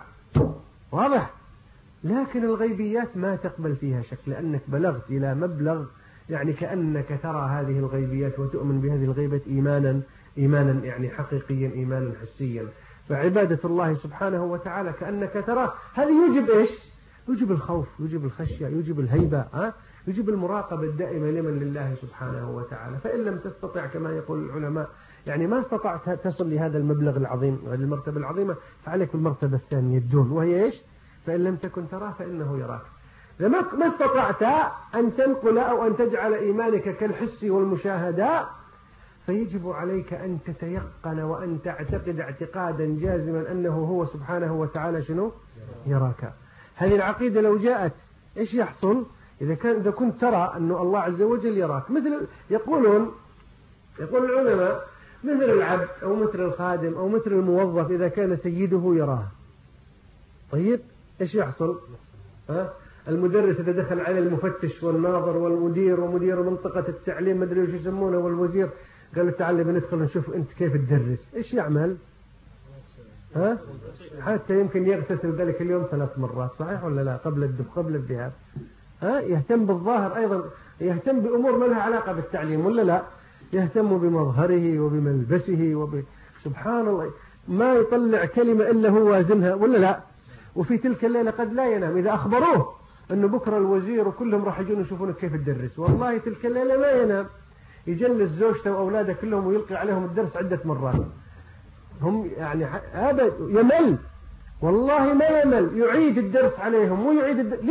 واضح؟ لكن الغيبيات ما تقبل فيها شك، لأنك بلغت إلى مبلغ يعني كأنك ترى هذه الغيبيات وتؤمن بهذه الغيبة إيمانا يعني حقيقيا، إيمانا حسيا. فعبادة الله سبحانه وتعالى كأنك تراه، هذه يوجب إيش؟ يوجب الخوف، يوجب الخشية، يوجب الهيبة، يوجب المراقبة الدائمة لمن لله سبحانه وتعالى. فإن لم تستطع كما يقول العلماء يعني ما استطعت تصل لهذا المبلغ العظيم هذه المرتبة العظيمة، فعليك بالمرتبة الثانية الدون، وهي إيش؟ فإن لم تكن تراه فإنه يراك. لما ما استطعت أن تنقل أو أن تجعل إيمانك كالحس والمشاهدة، فيجب عليك أن تتيقن وأن تعتقد اعتقادا جازما أنه هو سبحانه وتعالى شنو؟ يراك. هذه العقيدة لو جاءت إيش يحصل؟ إذا كنت ترى أن الله عز وجل يراك، مثل يقول العلماء مثل العبد أو مثل الخادم أو مثل الموظف إذا كان سيده يراه، طيب إيش يحصل؟ المدرس إذا دخل على المفتش والناظر والمدير ومدير منطقة التعليم ما أدري وش يسمونه والوزير قال له تعال بندخل نشوف أنت كيف تدرس. إيش يعمل؟ حتى يمكن يغتسل ذلك اليوم 3 مرات، صحيح ولا لا؟ قبل الذهاب. يهتم بالظاهر أيضا، يهتم بأمور ما لها علاقة بالتعليم ولا لا؟ يهتم بمظهره وبملبسه سبحان الله، ما يطلع كلمة إلا هو وازنها ولا لا؟ وفي تلك الليلة قد لا ينام. إذا أخبروه أنه بكرة الوزير وكلهم راح يجون يشوفونك كيف تدرس، والله تلك الليلة ما ينام، يجلس زوجته وأولاده كلهم ويلقي عليهم الدرس عدة مرات. هم يعني أبد يمل، والله ما يمل، يعيد الدرس عليهم ويعيد الدرس.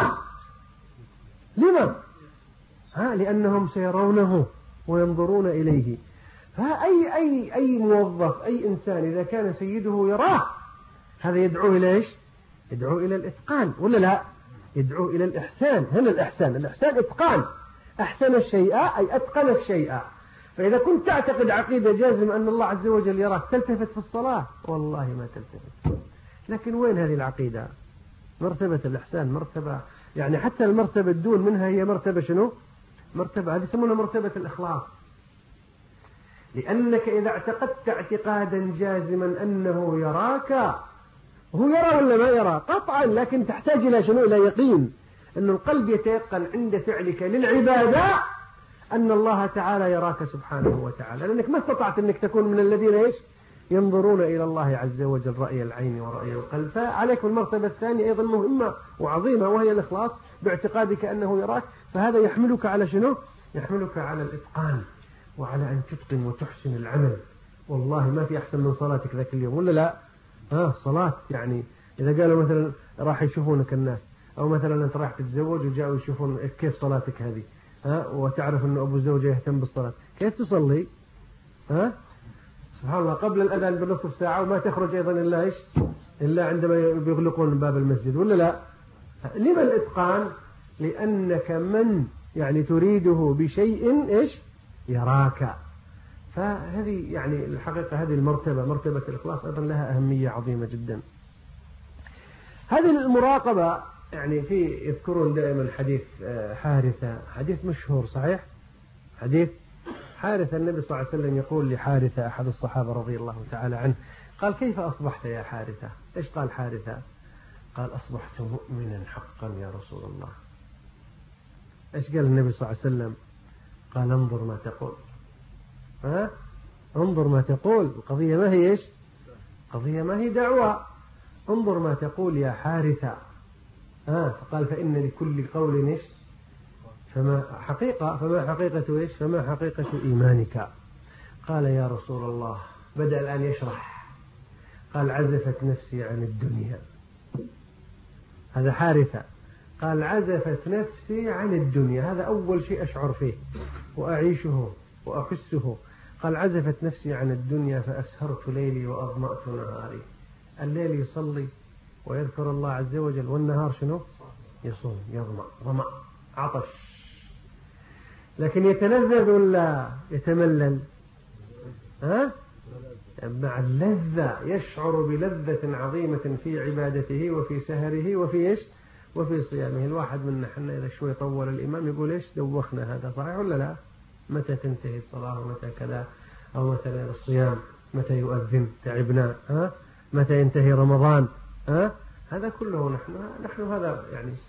لما؟ لأنهم سيرونه وينظرون إليه. أي موظف، أي إنسان إذا كان سيده يراه، هذا يدعو إلى إيش؟ يدعو إلى الإتقان ولا لا؟ يدعو إلى الإحسان. هنا الإحسان إتقان. أحسن الشيء أي أتقن الشيء. فإذا كنت تعتقد عقيدة جازم أن الله عز وجل يراك، تلتفت في الصلاة؟ والله ما تلتفت. لكن وين هذه العقيدة؟ مرتبة الإحسان مرتبة، يعني حتى المرتبة الدون منها هي مرتبة شنو؟ مرتبة هذه يسمونها مرتبة الإخلاص. لأنك إذا اعتقدت اعتقادا جازما أنه يراك، هو يرى ولا ما يرى؟ قطعا، لكن تحتاج إلى شنو؟ إلى يقين، أن القلب يتيقن عند فعلك للعبادة أن الله تعالى يراك سبحانه وتعالى، لأنك ما استطعت أنك تكون من الذين إيش؟ ينظرون إلى الله عز وجل رأي العين ورأي القلب. فعليك المرتبة الثانية أيضا مهمة وعظيمة، وهي الإخلاص باعتقادك أنه يراك. فهذا يحملك على شنو؟ يحملك على الإتقان وعلى أن تتقن وتحسن العمل. والله ما في أحسن من صلاتك ذاك اليوم ولا لا؟ صلاة يعني إذا قالوا مثلا راح يشوفونك الناس، أو مثلا أنت راح تتزوج وجاءوا يشوفون كيف صلاتك هذه، وتعرف أنه أبو الزوجة يهتم بالصلاة، كيف تصلي؟ سبحان الله، قبل الأذان بنصف ساعة، وما تخرج أيضا إلا إيش؟ إلا عندما بيغلقون باب المسجد ولا لا؟ لما الإتقان؟ لأنك من يعني تريده بشيء إيش؟ يراك. فهذه يعني الحقيقة هذه المرتبة، مرتبة الإخلاص، أيضا لها أهمية عظيمة جدا. هذه المراقبة يعني يذكرون دائما حديث حارثة، حديث مشهور صحيح، حديث حارثة. النبي صلى الله عليه وسلم يقول لحارثة أحد الصحابة رضي الله تعالى عنه، قال كيف أصبحت يا حارثة؟ إيش قال حارثة؟ قال أصبحت مؤمنا حقا يا رسول الله. إيش قال النبي صلى الله عليه وسلم؟ قال انظر ما تقول. انظر ما تقول. القضية ما هي إيش؟ قضية ما هي دعوة. انظر ما تقول يا حارثة. فقال فإن لكل قول إيش؟ فما حقيقة إيش؟ فما حقيقة إيمانك؟ قال يا رسول الله، بدأ الآن يشرح، قال عزفت نفسي عن الدنيا. هذا حارثة قال عزفت نفسي عن الدنيا، هذا أول شيء أشعر فيه وأعيشه وأحسه. قال عزفت نفسي عن الدنيا فأسهرت ليلي وأظمأت نهاري. الليل يصلي ويذكر الله عز وجل، والنهار شنو؟ يصوم يظمأ، ظمأ عطش. لكن يتلذذ ولا يتملل؟ مع اللذة، يشعر بلذة عظيمة في عبادته وفي سهره وفي إيش؟ وفي صيامه. الواحد منا حنا إذا شوي طول الإمام يقول إيش؟ دوخنا، هذا صحيح ولا لا؟ متى تنتهي الصلاة ومتى كذا، أو مثلا الصيام متى يؤذن تعبنا، متى ينتهي رمضان، هذا كله نحن هذا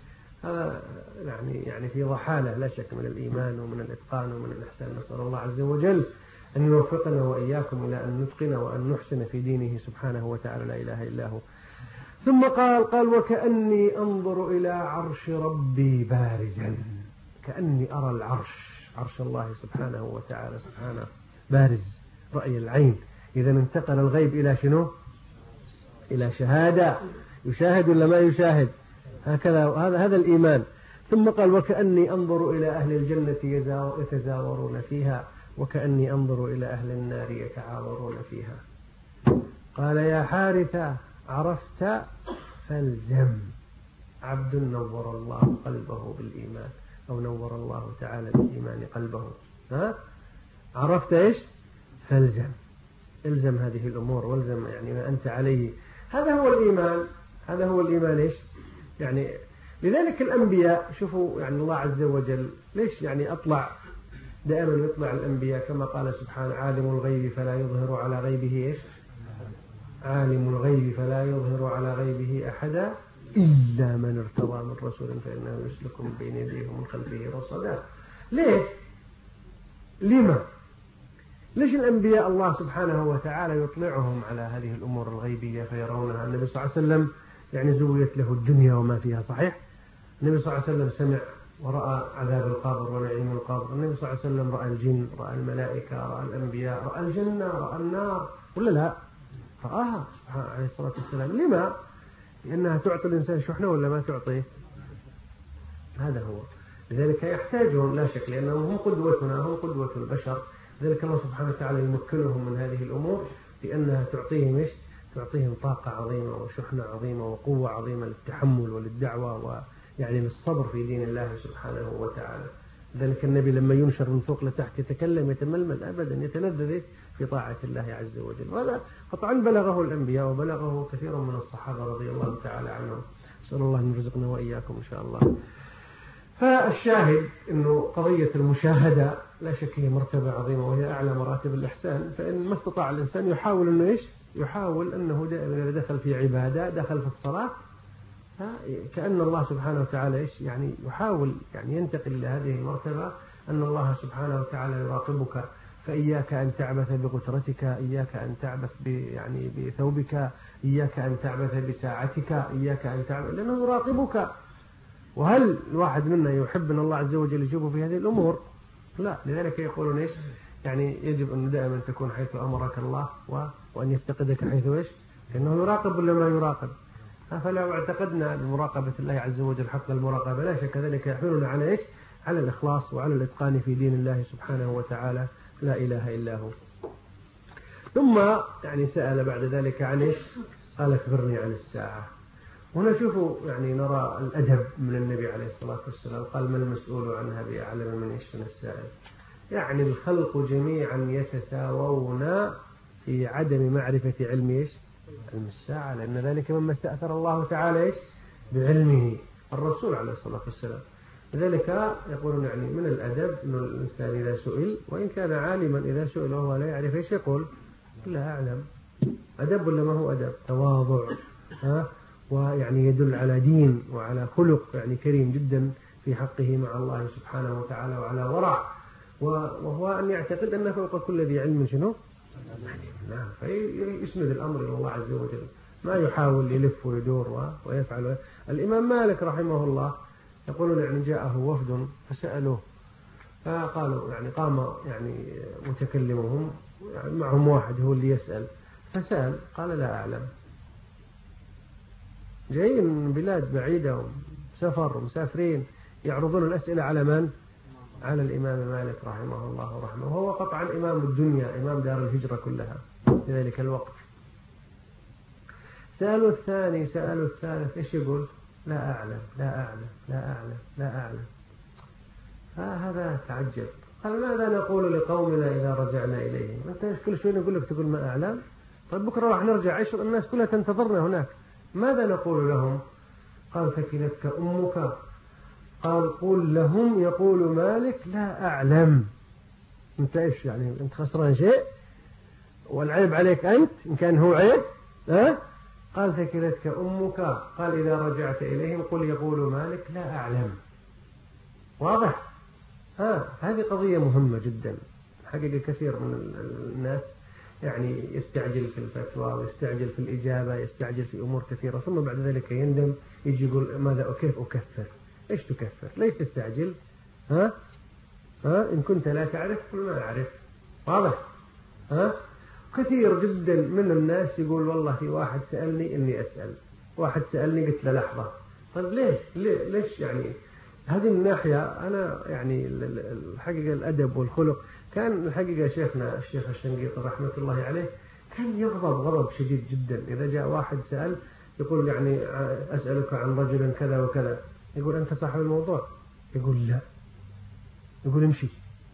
يعني في ضحالة لا شك من الإيمان ومن الإتقان ومن الإحسان. نسأل الله عز وجل أن يوفقنا وإياكم إلى أن نتقن وأن نحسن في دينه سبحانه وتعالى، لا إله إلا هو. ثم قال وكأني أنظر إلى عرش ربي بارزا، كأني أرى العرش، عرش الله سبحانه وتعالى، سبحانه بارز رأي العين. إذا انتقل الغيب إلى شنو؟ إلى شهادة، يشاهد ولا ما يشاهد؟ هكذا، هذا الإيمان. ثم قال وكأني أنظر إلى أهل الجنة يتزاورون فيها، وكأني أنظر إلى أهل النار يتعاورون فيها. قال يا حارثة عرفت فالزم. عبد نور الله قلبه بالإيمان، أو نور الله تعالى بالإيمان قلبه. عرفت إيش؟ فالزم، الزم هذه الأمور، والزم يعني ما أنت عليه. هذا هو الإيمان، هذا هو الإيمان. إيش يعني؟ لذلك الأنبياء شوفوا يعني الله عز وجل ليش يعني أطلع دائما يطلع الأنبياء كما قال سبحانه عالم الغيب فلا يظهر على غيبه إيش؟ عالم الغيب فلا يظهر على غيبه أحدا إلا من ارتضى من رسول فإنه يسلك من بين يديه ومن خلفه رصدا. ليه؟ لما؟ ليش الأنبياء الله سبحانه وتعالى يطلعهم على هذه الأمور الغيبية فيرونها؟ النبي صلى الله عليه وسلم يعني زويت له الدنيا وما فيها، صحيح؟ النبي صلى الله عليه وسلم سمع ورأى عذاب القبر ونعيم القبر. النبي صلى الله عليه وسلم رأى الجن، رأى الملائكة، رأى الأنبياء، رأى الجنة، رأى النار، ولا لا؟ رآها سبحانه عليه الصلاة والسلام. لما؟ لأنها تعطي الإنسان شحنة ولا ما تعطيه؟ هذا هو. لذلك يحتاجهم لا شك، لأنهم هم قدوتنا، هم قدوة البشر. لذلك الله سبحانه وتعالى يمكنهم من هذه الأمور لأنها تعطيهم إيش؟ تعطيهم طاقة عظيمة وشحنة عظيمة وقوة عظيمة للتحمل وللدعوة ويعني للصبر في دين الله سبحانه وتعالى. لذلك النبي لما ينشر من فوق لتحت يتكلم يتململ أبدا، يتلذذ في طاعة الله عز وجل. وهذا قطعا بلغه الأنبياء وبلغه كثير من الصحابة رضي الله تعالى عنهم. نسأل الله أن يرزقنا وإياكم إن شاء الله. فالشاهد أنه قضية المشاهدة لا شك هي مرتبة عظيمة وهي أعلى مراتب الإحسان. فإن ما استطاع الإنسان يحاول أنه إيش؟ يحاول أنه دائما دخل في عبادة، دخل في الصلاة، كأن الله سبحانه وتعالى إيش؟ يعني يحاول يعني ينتقل إلى هذه المرتبة أن الله سبحانه وتعالى يراقبك. فإياك أن تعبث بغترتك، إياك أن تعبث يعني بثوبك، إياك أن تعبث بساعتك، إياك أن تعبث، لأنه يراقبك. وهل الواحد منا يحب أن الله عز وجل يشوفه في هذه الأمور؟ لا. لذلك يقولون إيش؟ يعني يجب أن دائما تكون حيث أمرك الله وأن يفتقدك حيث إيش؟ لأنه يراقب ولا ما يراقب. فلو اعتقدنا بمراقبة الله عز وجل حق المراقبة لا شك ذلك يحملنا على إيش؟ على الإخلاص وعلى الإتقان في دين الله سبحانه وتعالى لا إله إلا هو. ثم يعني سأل بعد ذلك عن إيش؟ قال أخبرني عن الساعة. هنا شوفوا يعني نرى الأدب من النبي عليه الصلاة والسلام. قال ما المسؤول عنها بأعلم من إيش من السائل. يعني الخلق جميعا يتساوون في عدم معرفة علم إيش؟ علم الساعة، لأن ذلك مما استأثر الله تعالى إيش؟ بعلمه الرسول عليه الصلاة والسلام. لذلك يقولون يعني من الأدب أن الإنسان إذا سئل وإن كان عالما إذا سئل وهو لا يعرف إيش يقول؟ لا أعلم. أدب ولا ما هو أدب؟ تواضع، ويعني يدل على دين وعلى خلق يعني كريم جدا في حقه مع الله سبحانه وتعالى وعلى ورع، وهو أن يعتقد أن فوق كل ذي علم شنو؟ نعم. فيسند الأمر إلى الله عز وجل، ما يحاول يلف ويدور ويفعل. الإمام مالك رحمه الله يقولون يعني جاءه وفد فسألوه، فقالوا يعني قام يعني متكلمهم يعني معهم واحد هو اللي يسأل، فسأل قال لا أعلم. جايين من بلاد بعيدة وسفر ومسافرين يعرضون الأسئلة على من؟ على الإمام مالك رحمه الله ورحمه، وهو قطعا إمام الدنيا، إمام دار الهجرة كلها في ذلك الوقت. سألوا الثاني، سألوا الثالث، إيش يقول؟ لا أعلم لا أعلم لا أعلم لا أعلم. فهذا تعجب. قال ماذا نقول لقومنا إذا رجعنا إليهم؟ أنت كل شوي نقول لك تقول ما أعلم. طيب بكرة راح نرجع، إيش الناس كلها تنتظرنا هناك، ماذا نقول لهم؟ قال ثكلتك أمك. قال قل لهم يقول مالك لا أعلم. أنت إيش يعني؟ أنت خسران شيء والعيب عليك أنت إن كان هو عيب؟ قال ثكلتك أمك. قال إذا رجعت إليهم قل يقول مالك لا أعلم. واضح؟ هذه قضية مهمة جدا. حقيقة كثير من الناس يعني يستعجل في الفتوى ويستعجل في الإجابة، يستعجل في أمور كثيرة، ثم بعد ذلك يندم، يجي يقول ماذا كيف أكفر؟ إيش تكفر؟ ليش تستعجل؟ إن كنت لا تعرف قل ما أعرف. واضح؟ كثير جدا من الناس يقول والله في واحد سألني إني أسأل، واحد سألني قلت له لحظة. طيب ليش يعني؟ هذه الناحية أنا يعني الحقيقة الأدب والخلق كان الحقيقة شيخنا الشيخ الشنقيطي رحمة الله عليه كان يغضب غضب شديد جدا إذا جاء واحد سأل يقول يعني أسألك عن رجل كذا وكذا، يقول أنت صاحب الموضوع؟ يقول لا، يقول امشي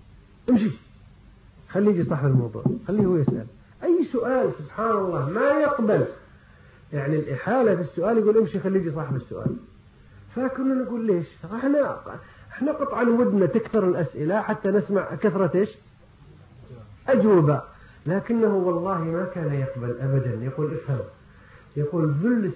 خليه يجي صاحب الموضوع، خليه هو يسأل أي سؤال. سبحان الله ما يقبل يعني الإحالة في السؤال، يقول امشي خليه يجي صاحب السؤال. فكنا نقول ليش؟ احنا قطعا ودنا تكثر الأسئلة حتى نسمع كثرة إيش أجوبة، لكنه والله ما كان يقبل أبدا. يقول افهم، يقول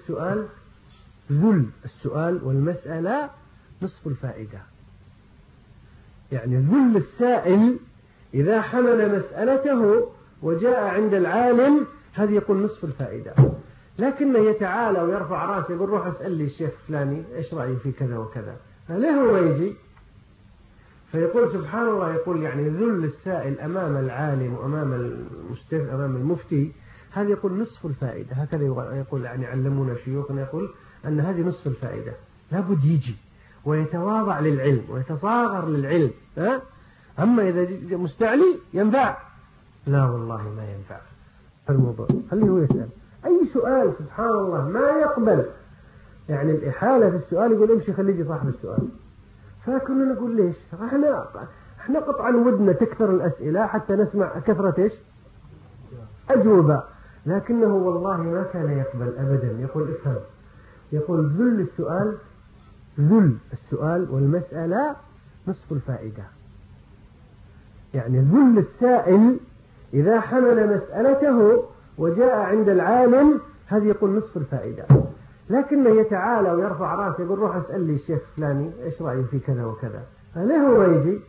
ذل السؤال والمسألة نصف الفائدة. يعني ذل السائل إذا حمل مسألته وجاء عند العالم هذا يقول نصف الفائدة. لكنه يتعالى ويرفع راسه يقول روح اسأل لي الشيخ فلاني ايش رأيه في كذا وكذا، ليه هو يجي؟ فيقول سبحان الله، يقول يعني ذل السائل أمام العالم وأمام أمام المفتي هذا يقول نصف الفائدة. هكذا يقول يعني علمونا شيوخنا، يقول أن هذه نصف الفائدة. لابد يجي ويتواضع للعلم ويتصاغر للعلم. أما إذا مستعلي ينفع؟ لا والله ما ينفع. الموضوع خليه هو يسأل أي سؤال سبحان الله ما يقبل يعني الإحالة في السؤال، يقول امشي خليه يجي صاحب السؤال. فكنا نقول ليش؟ احنا قطعا ودنا تكثر الأسئلة حتى نسمع كثرة ايش أجوبة، لكنه والله ما كان يقبل أبدا. يقول افهم، يقول ذل السؤال والمسألة نصف الفائدة. يعني ذل السائل إذا حمل مسألته وجاء عند العالم هذا يقول نصف الفائدة. لكنه يتعالى ويرفع راسه يقول روح اسأل لي الشيخ فلاني ايش رأيه في كذا وكذا، ليه هو يجي؟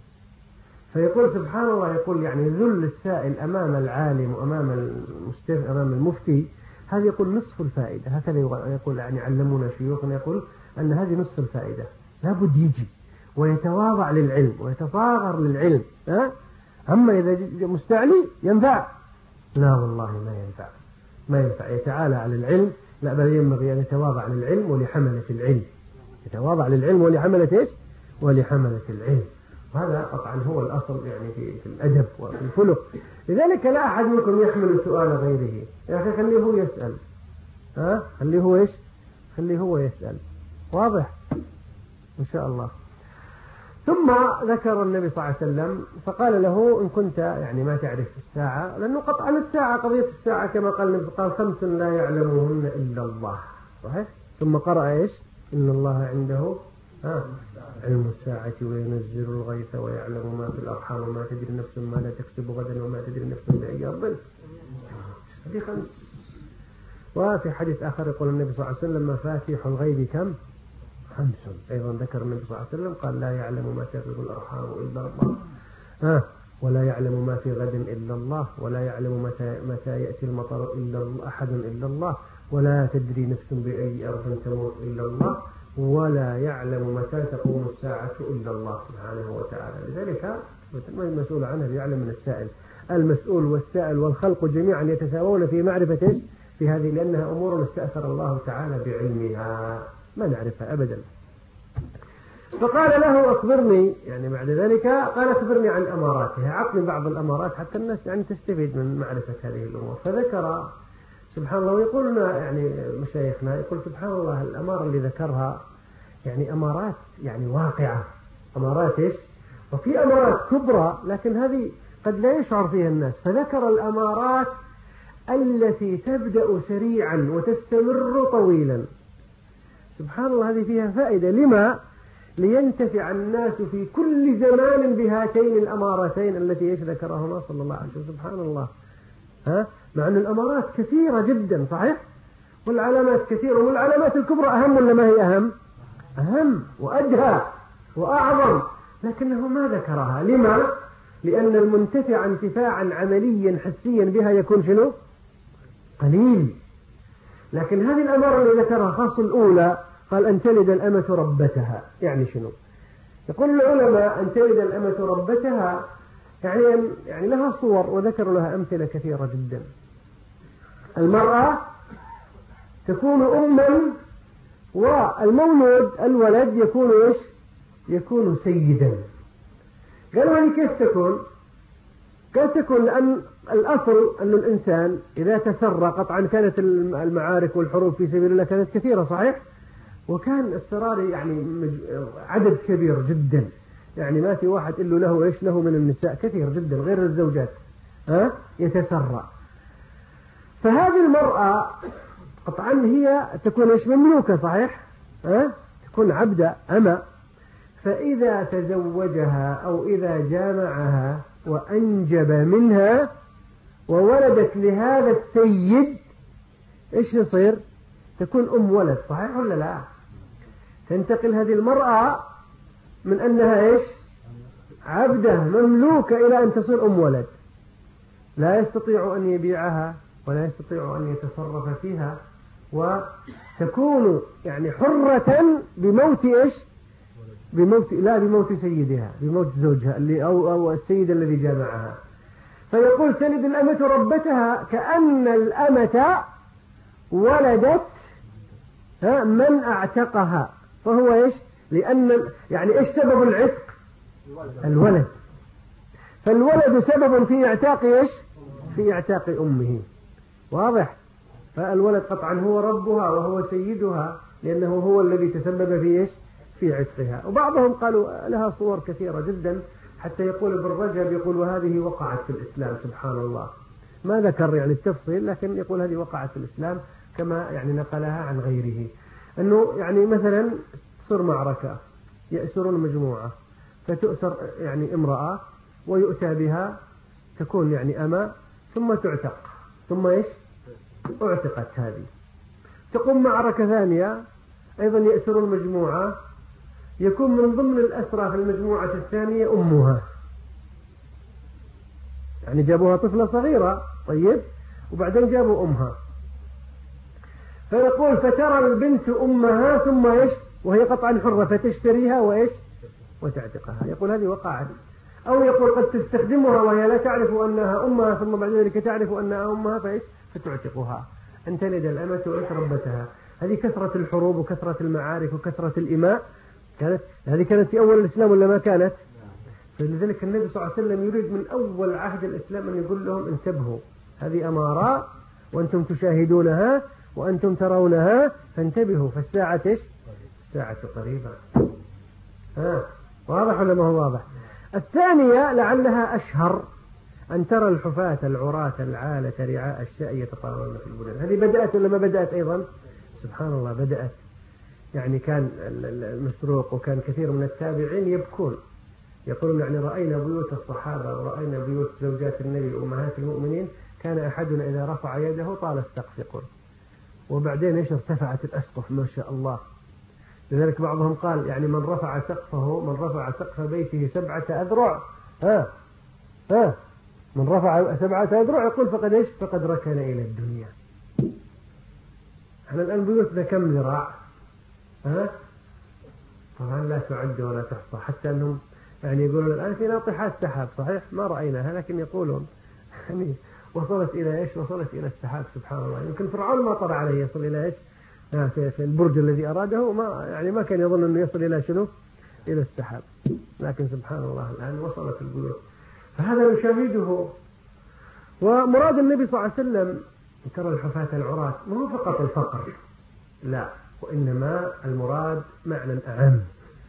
فيقول سبحان الله، يقول يعني ذل السائل أمام العالم وأمام أمام المفتي هذا يقول نصف الفائدة. هكذا يقول يعني علمونا شيوخنا، يقول أن هذه نصف الفائدة. لابد يجي ويتواضع للعلم ويتصاغر للعلم. أما إذا مستعلي ينفع؟ لا والله ما ينفع يتعالى على العلم، لا بل ينبغي أن يتواضع للعلم ولحملة العلم. يتواضع للعلم ولحملة إيش؟ ولحملة العلم. وهذا قطعا هو الأصل يعني في الأدب وفي الخلق. لذلك لا أحد منكم يحمل سؤال غيره. يا أخي خليه هو يسأل. خليه هو إيش؟ خليه هو يسأل. واضح إن شاء الله. ثم ذكر النبي صلى الله عليه وسلم فقال له إن كنت يعني ما تعرف الساعة، لأنه قطعا الساعة قضية الساعة كما قال النبي قال 5 لا يعلمهن إلا الله. صحيح؟ ثم قرأ إيش؟ إن الله عنده علم الساعة وينزل الغيث ويعلم ما في الأرحام وما تدري نفس ما لا تكسب غدا وما تدري نفس بأي أرض. هذه 5. وفي حديث آخر يقول النبي صلى الله عليه وسلم مفاتيح الغيب كم؟ 5. أيضا ذكر النبي صلى الله عليه وسلم قال لا يعلم ما تغيب الأرحام إلا الله، ولا يعلم ما في غد إلا الله، ولا يعلم متى يأتي المطر إلا أحد إلا الله، ولا تدري نفس بأي أرض تموت إلا الله، ولا يعلم متى تقوم الساعة إلا الله سبحانه وتعالى. لذلك المسؤول عنها يعلم من السائل. المسؤول والسائل والخلق جميعا يتساوون في معرفة في هذه، لأنها أمور استأثر الله تعالى بعلمها ما نعرفها أبدا. فقال له أخبرني، يعني بعد ذلك قال أخبرني عن أماراتها، عطني بعض الأمارات حتى الناس يعني تستفيد من معرفة هذه الأمور. فذكر سبحان الله، ويقولنا يعني مشايخنا يقول سبحان الله الأمارة اللي ذكرها يعني أمارات يعني واقعة، أمارات إيش؟ وفي أمارات كبرى لكن هذه قد لا يشعر فيها الناس. فذكر الأمارات التي تبدأ سريعا وتستمر طويلا. سبحان الله هذه فيها فائدة. لما؟ لينتفع الناس في كل زمان بهاتين الأمارتين التي ذكرهما صلى الله عليه وسلم. سبحان الله. مع أن الأمارات كثيرة جدا صحيح، والعلامات كثيرة، والعلامات الكبرى أهم ولا ما هي أهم؟ أهم وأدهى وأعظم، لكنه ما ذكرها. لما؟ لأن المنتفع انتفاعا عمليا حسيا بها يكون شنو؟ قليل. لكن هذه الأمارة اللي ذكرها خاص الأولى قال أن تلد الأمة ربتها. يعني شنو؟ يقول العلماء أن تلد الأمة ربتها يعني لها صور، وذكروا لها أمثلة كثيرة جدا. المرأة تكون أما، والمولود الولد يكون إيش؟ يكون سيدا. قالوا هذه كيف تكون؟ كيف تكون؟ لأن الأصل أن الإنسان إذا تسرى قطعا كانت المعارك والحروب في سبيل الله كانت كثيرة صحيح، وكان السرار يعني عدد كبير جدا، يعني ما في واحد إلا له إيش له من النساء كثير جدا غير الزوجات يتسرى. فهذه المرأة قطعا هي تكون إيش؟ مملوكة صحيح، تكون عبدة أما. فإذا تزوجها أو إذا جامعها وأنجب منها وولدت لهذا السيد إيش يصير؟ تكون أم ولد، صحيح ولا لا؟ تنتقل هذه المرأة من أنها إيش؟ عبدة مملوكة إلى أن تصير أم ولد، لا يستطيع أن يبيعها ولا يستطيع أن يتصرف فيها، وتكون يعني حرة بموت إيش؟ بموت سيدها، بموت زوجها اللي أو السيد الذي جامعها. فيقول تلد الأمة ربتها، كأن الأمة ولدت من أعتقها، فهو إيش؟ لأن يعني إيش سبب العتق؟ الولد، فالولد سبب في اعتاق إيش؟ في اعتاق أمه، واضح؟ فالولد قطعا هو ربها وهو سيدها، لأنه هو الذي تسبب في إيش؟ في عتقها. وبعضهم قالوا لها صور كثيرة جدا، حتى يقول ابن رجب يقول وهذه وقعت في الإسلام، سبحان الله، ما ذكر يعني التفصيل، لكن يقول هذه وقعت في الإسلام كما يعني نقلها عن غيره. أنه يعني مثلا تصير معركة، يأسرون مجموعة، فتؤسر يعني امرأة ويؤتى بها، تكون يعني أما، ثم تعتق، ثم إيش؟ اعتقت هذه. تقوم معركة ثانية أيضا يأسرون مجموعة، يكون من ضمن الأسرى في المجموعة الثانية أمها، يعني جابوها طفلة صغيرة، طيب، وبعدين جابوا أمها. فيقول فترى البنت أمها ثم إيش؟ وهي قطعا حرة، فتشتريها وإيش؟ وتعتقها. يقول هذه وقعت. أو يقول قد تستخدمها وهي لا تعرف أنها أمها، ثم بعد ذلك تعرف أنها أمها فإيش؟ فتعتقها، أن تلد الأمة وإيش ربتها. هذه كثرة الحروب وكثرة المعارك وكثرة الإماء هذه كانت في أول الإسلام ولا ما كانت؟ فلذلك النبي صلى الله عليه وسلم يريد من أول عهد الإسلام أن يقول لهم انتبهوا، هذه أمارات وأنتم تشاهدونها وأنتم ترونها، فانتبهوا، فالساعة إيش؟ الساعة قريبة. واضح ولا ما هو واضح؟ الثانية لعلها أشهر، أن ترى الحفاة العراة العالة رعاء الشاء يتطاولون في البلدان. هذه بدأت ولا ما بدأت أيضا؟ سبحان الله، بدأت. يعني كان المسروق وكان كثير من التابعين يبكون، يقولون يعني رأينا بيوت الصحابة ورأينا بيوت زوجات النبي وأمهات المؤمنين، كان أحدنا إذا رفع يده طال السقف يقول، وبعدين إيش؟ ارتفعت الأسقف ما شاء الله. لذلك بعضهم قال يعني من رفع سقف بيته 7 أذرع، من رفع 7 أذرع يقول فقد إيش؟ فقد ركن إلى الدنيا. احنا الآن بيوتنا كم ذراع؟ طبعا لا تعد ولا تحصى، حتى أنهم يعني يقولون الآن في ناطحات سحاب، صحيح ما رأيناها لكن يقولون يعني وصلت إلى إيش؟ وصلت إلى السحاب، سبحان الله. يمكن فرعون ما طلع عليه، يصل إلى إيش؟ في البرج الذي أراده، ما كان يظن أنه يصل إلى شنو؟ إلى السحاب، لكن سبحان الله الآن وصلت البيوت. فهذا نشاهده. ومراد النبي صلى الله عليه وسلم ترى الحفاة العراة ما هو فقط الفقر، لا، وإنما المراد معنى أعم،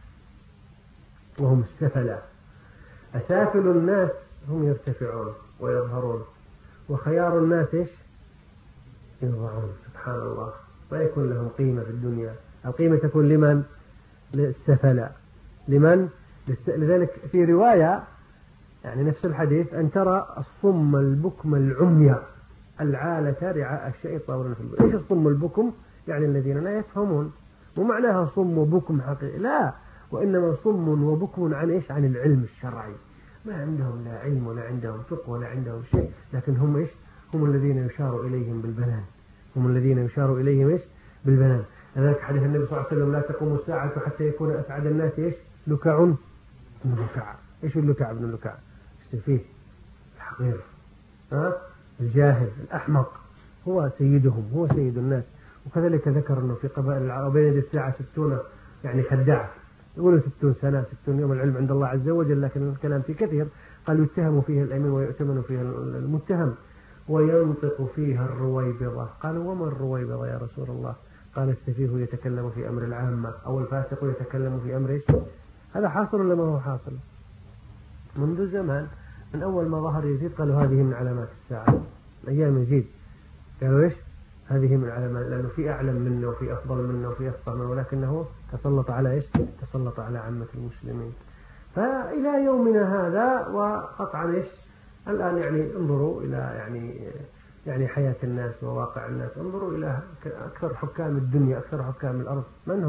وهم السفلة. أسافل الناس هم يرتفعون ويظهرون، وخيار الناس إيش؟ يضعون، سبحان الله، ما يكون لهم قيمة في الدنيا. القيمة تكون لمن؟ للسفلة. لمن؟ لذلك في رواية يعني نفس الحديث أن ترى الصم البكم العمي العالة رعاء الشيء يتطاولون في البلد. إيش الصم البكم؟ يعني الذين لا يفهمون، ومعناها صم وبكم حقيقي، لا، وإنما صم وبكم عن إيش؟ عن العلم الشرعي، ما عندهم لا علم ولا عندهم فقه ولا عندهم شيء، لكن هم إيش؟ هم الذين يشار إليهم بالبنان، هم الذين يشار إليهم إيش؟ بالبنان. لذلك حديث النبي صلى الله عليه وسلم لا تقوم الساعة حتى يكون أسعد الناس إيش؟ لكع بن لكع. إيش اللكع بن لكع؟ السفيه الحقير، الجاهل الأحمق، هو سيدهم، هو سيد الناس. وكذلك ذكر أنه في قبائل العرب بين يدي الساعة 60 يعني خداع، يقولوا 60 سنة 60 يوم، العلم عند الله عز وجل، لكن الكلام فيه كثير. قال يتهم فيها الأمين ويؤتمن فيها المتهم وينطق فيها الرويبضة. قالوا وما الرويبضة يا رسول الله؟ قال السفيه يتكلم في أمر العامة، أو الفاسق يتكلم في أمر إيش؟ هذا حاصل ولا ما هو حاصل؟ منذ زمان، من أول ما ظهر يزيد قالوا هذه من علامات الساعة، أيام يزيد قالوا إيش؟ هذه من علامات، لأنه في أعلم منه وفي أفضل منه وفي أفقه منه، ولكنه تسلط على إيش؟ تسلط على عامة المسلمين. فإلى يومنا هذا وقطعا إيش؟ الآن يعني انظروا إلى يعني حياة الناس وواقع الناس، انظروا إلى أكثر حكام الدنيا، أكثر حكام الأرض،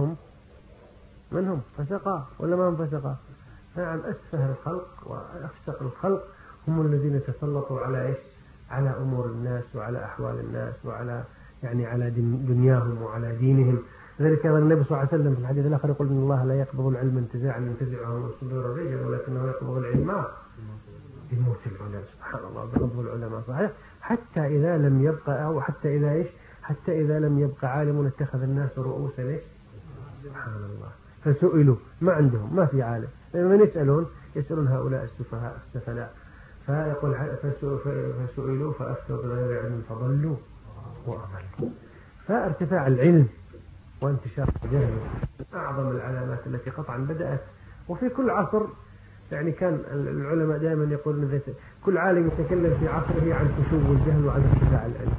من هم؟ فسقة ولا ما هم فسقة؟ نعم، أسفه الخلق وأفسق الخلق هم الذين تسلطوا على إيش؟ على أمور الناس وعلى أحوال الناس وعلى على دنياهم وعلى دينهم. لذلك النبي صلى الله عليه وسلم في الحديث الآخر يقول إن الله لا يقبض العلم انتزاعا ينتزعه من صدور الرجال، ولكنه يقبض العلم بموت العلماء. سبحان الله، بقبض العلماء صحيح. حتى إذا لم يبقى، أو حتى إذا إيش؟ حتى إذا لم يبقى عالم اتخذ الناس رؤوسا إيش؟ سبحان الله. فسئلوا ما عندهم، ما في عالم، من يسألون هؤلاء السفهاء السفلاء. فيقول فسئلوا فأفتوا بغير علم فضلوا وأضلوا. فارتفاع العلم وانتشار الجهل من أعظم العلامات التي قطعا بدأت، وفي كل عصر كان العلماء دائما يقولون كل عالم يتكلم في عصره عن فشو الجهل وعن ارتفاع العلم.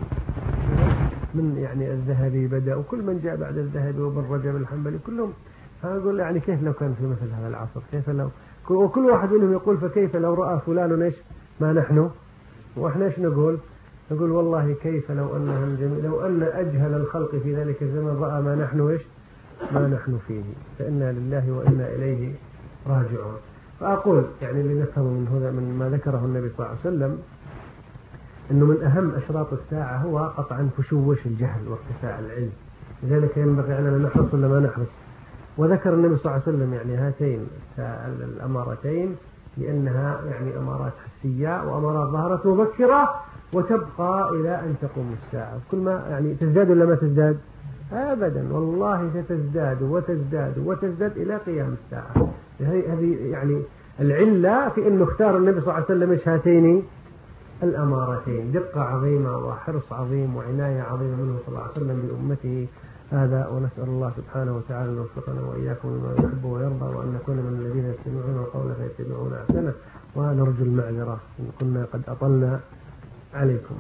من الذهبي بدأ، وكل من جاء بعد الذهبي وابن رجب الحنبلي كلهم يقول كيف لو كان في مثل هذا العصر، كيف لو، وكل واحد منهم يقول فكيف لو رأى فلان إيش ما نحن، وإحنا إيش نقول والله كيف لو أن أجهل الخلق في ذلك الزمن رأى ما نحن فيه، فإنا لله وإنا إليه راجعون. فأقول لنفهم من ما ذكره النبي صلى الله عليه وسلم أنه من أهم أشراط الساعة هو قطعا فشوش الجهل وارتفاع العلم. لذلك ينبغي أننا نحرص ولا ما نحرص. وذكر النبي صلى الله عليه وسلم هاتين الأمارتين لأنها أمارات حسية وأمارات ظهرت مبكرة وتبقى إلى أن تقوم الساعة. كل ما تزداد ولا ما تزداد؟ أبدا، والله ستزداد وتزداد وتزداد إلى قيام الساعة. هذه العلة في أنه اختار النبي صلى الله عليه وسلم هاتين الأمارتين، دقة عظيمة وحرص عظيم وعناية عظيمة منه صلى الله عليه وسلم بأمته. هذا، ونسأل الله سبحانه وتعالى أن يوفقنا وإياكم لما يحب ويرضى، وأن نكون من الذين يستمعون القول فيتبعون أحسنه، ونرجو المعذرة إن كنا قد أطلنا عليكم.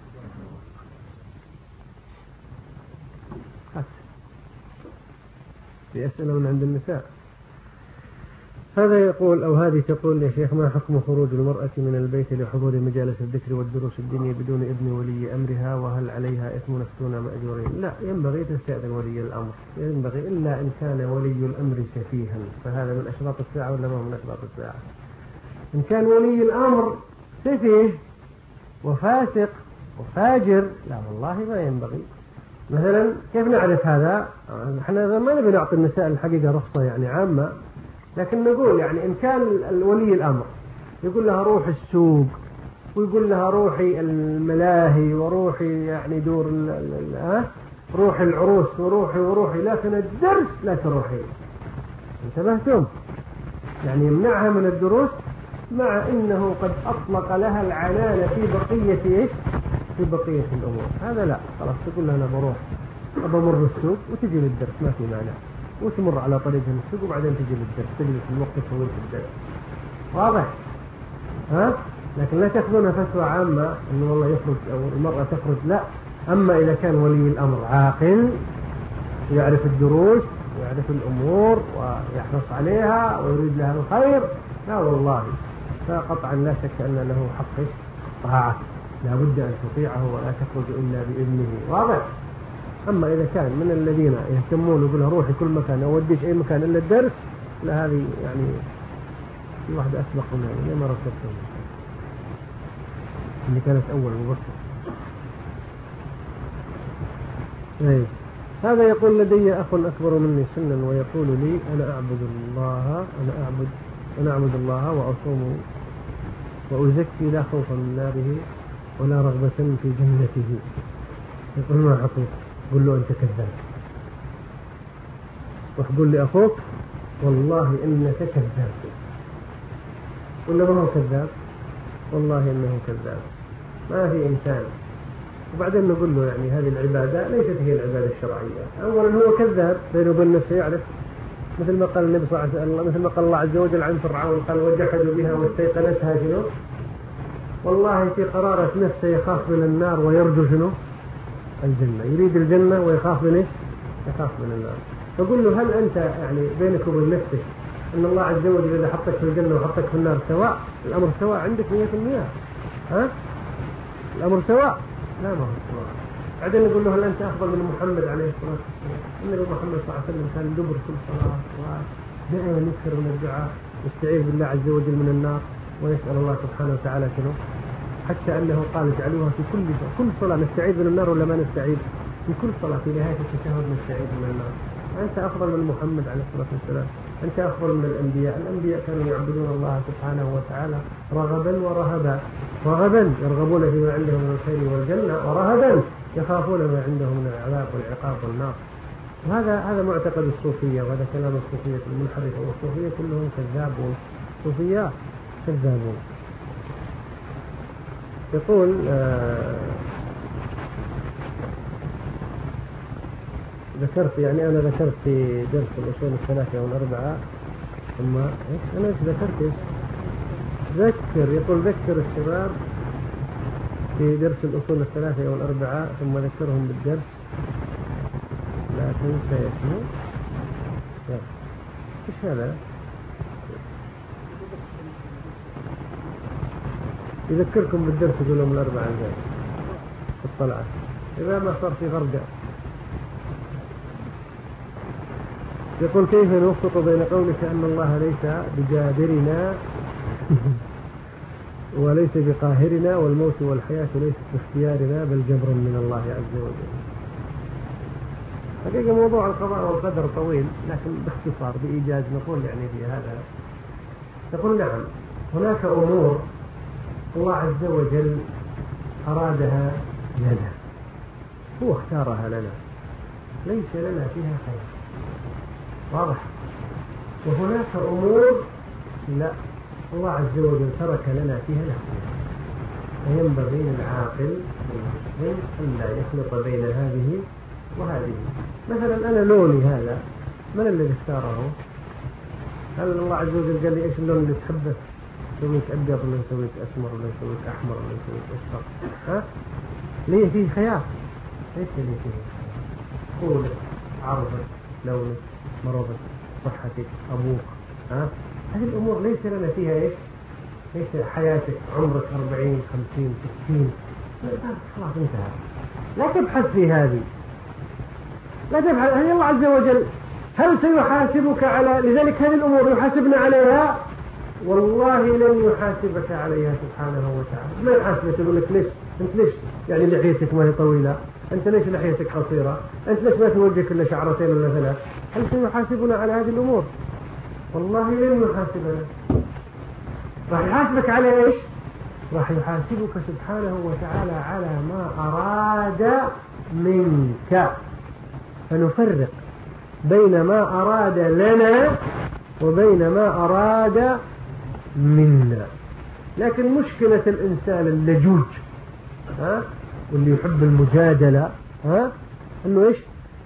في أسئلة من عند النساء. هذا يقول أو هذه تقول: يا شيخ، ما حكم خروج المرأة من البيت لحضور مجالس الذكر والدروس الدينية بدون إذن ولي أمرها، وهل عليها إثم نفتون مأجورين؟ لا، ينبغي تستأذن ولي الأمر، ينبغي، إلا إن كان ولي الأمر سفيها، فهذا من أشراط الساعة ولا ما هو من أشراط الساعة؟ إن كان ولي الأمر سفيه وفاسق وفاجر، لا والله ما ينبغي. مثلا كيف نعرف هذا؟ احنا ما نبي نعطي النساء الحقيقة رخصة عامة، لكن نقول إن كان ولي الأمر يقول لها روح السوق، ويقول لها روحي الملاهي، وروحي دور روحي العروس، وروحي لكن الدرس لا تروحي. انتبهتم؟ يمنعها من الدروس، مع إنه قد أطلق لها العنان في بقية الأمور. هذا لا، خلاص تقول لها أنا بروح أمر السوق وتجي للدرس، ما في مانع، وتمر على طريق السوق وبعدين تجي للدرس، تجلس الوقت طويل في الدرس. واضح؟ لكن لا تأخذونها فتوى عامة إنه والله يخرج أو المرأة تخرج، لا. أما إذا كان ولي الأمر عاقل يعرف الدروس ويعرف الأمور ويحرص عليها ويريد لها الخير، لا والله، فقطعا لا شك أن له حق طاعة، لا بد أن تطيعه ولا تخرج إلا بإذنه. واضح؟ أما إذا كان من الذين يهتمون ويقولها روحي كل مكان، أوديش أي مكان إلا الدرس، لا، هذه في واحدة أسبق منها، ما رتبتهم اللي كانت أول مبكر. هذا يقول: لدي أخ أكبر مني سنا ويقول لي أنا أعبد الله وأصوم وأزكي لا خوفا من ناره ولا رغبة في جنته. يقول: ما حقوق؟ قل له أنت كذاب. وقل لأخوك والله إنك كذاب. قل له ما هو كذاب؟ والله إنه كذاب. ما في إنسان. وبعدين نقول له هذه العبادة ليست هي العبادة الشرعية. أولا هو كذاب بينه وبين نفسه، يعرف، مثل ما قال النبي صلى الله عليه وسلم، مثل ما قال الله عز وجل عن فرعون، قال: وجحدوا بها واستيقنتها شنو؟ والله في قرارة نفسه يخاف من النار ويرجو شنو؟ الجنة، يريد الجنة ويخاف من إيش؟ يخاف من النار. فقل له هل أنت يعني بينك وبين نفسك أن الله عز وجل إذا حطك في الجنة وحطك في النار سواء؟ الأمر سواء عندك 100%؟ ها؟ الأمر سواء؟ لا ما هو سواء. بعدين نقول له هل أنت أفضل من محمد عليه الصلاة والسلام؟ النبي محمد صلى الله عليه وسلم كان دبر كل صلاة دائما يكثر من الدعاء، يستعيذ بالله عز وجل من النار ويسأل الله سبحانه وتعالى شنو؟ حتى أنه قال اجعلوها في كل صلاة نستعيذ من النار ولا ما نستعيذ؟ في كل صلاة في نهاية التشهد نستعيذ من النار. أنت أفضل من محمد عليه الصلاة والسلام، أنت أفضل من الأنبياء كانوا يعبدون الله سبحانه وتعالى رغبا ورهبا، رغبا يرغبون فيما عندهم من الخير والجنة، ورهبا يخافون ما عندهم من العذاب والعقاب والنار. هذا معتقد الصوفية، وهذا كلام الصوفية المنحرفة، والصوفية كلهم كذابون، صوفياء كذابون. يقول أنا ذكرت في درس الأصول الثلاثة والأربعة ثم إيش أنا إيش ذكرت يقول ذكر الشباب في درس الأصول الثلاثة والأربعة ثم ذكرهم بالدرس لا تنسى اسمه. إيش هذا؟ يذكركم بالدرس يقول لهم الأربعة الجاي في الطلعة إذا ما صار في غرقة. يقول كيف نوفق بين قولك أن الله ليس بجابرنا وليس بقاهرنا والموت والحياة ليست باختيارنا بل جبر من الله عز وجل. حقيقة موضوع القضاء والقدر طويل، لكن باختصار بإيجاز نقول يعني في هذا، نقول نعم هناك أمور الله عز وجل أرادها لنا، هو اختارها لنا، ليس لنا فيها خير، واضح. وهناك أمور لا، الله عز وجل ترك لنا فيها الاختيار، فينبغي للعاقل المسلم أن لا يخلط بين هذه وهذه. مثلا أنا لوني هذا من الذي اختاره؟ هل الله عز وجل قال لي إيش اللون اللي تحبه؟ يسويك أبيض ولا يسويك أسمر ولا يسويك أحمر ولا يسويك أصفر؟ ها؟ ليه فيه خيار؟ ليس ليه فيه خيار؟ طولك، عرضك، لونك، مرضك، صحتك، أبوك، ها؟ هذه الأمور ليس لنا فيها إيش؟ ليس حياتك عمرك 40 50 60 خلاص انتهى. لا تبحث في هذه، لا تبحث. هل الله عز وجل هل سيحاسبك على لذلك هذه الأمور يحاسبنا عليها؟ والله لن يحاسبك عليها سبحانه وتعالى. ما يحاسبك يقول لك ليش أنت ليش يعني لحيتك ما هي طويلة، أنت ليش لحيتك قصيرة، أنت ليش ما في وجهك إلا شعرتين ولا ثلاث. هل سيحاسبنا على هذه الأمور؟ والله لن يحاسبنا. راح يحاسبك على إيش؟ راح يحاسبك سبحانه وتعالى على ما أراد منك. فنفرق بين ما أراد لنا وبين ما أراد منا. لكن مشكلة الإنسان اللجوج واللي يحب المجادلة أنه إيش؟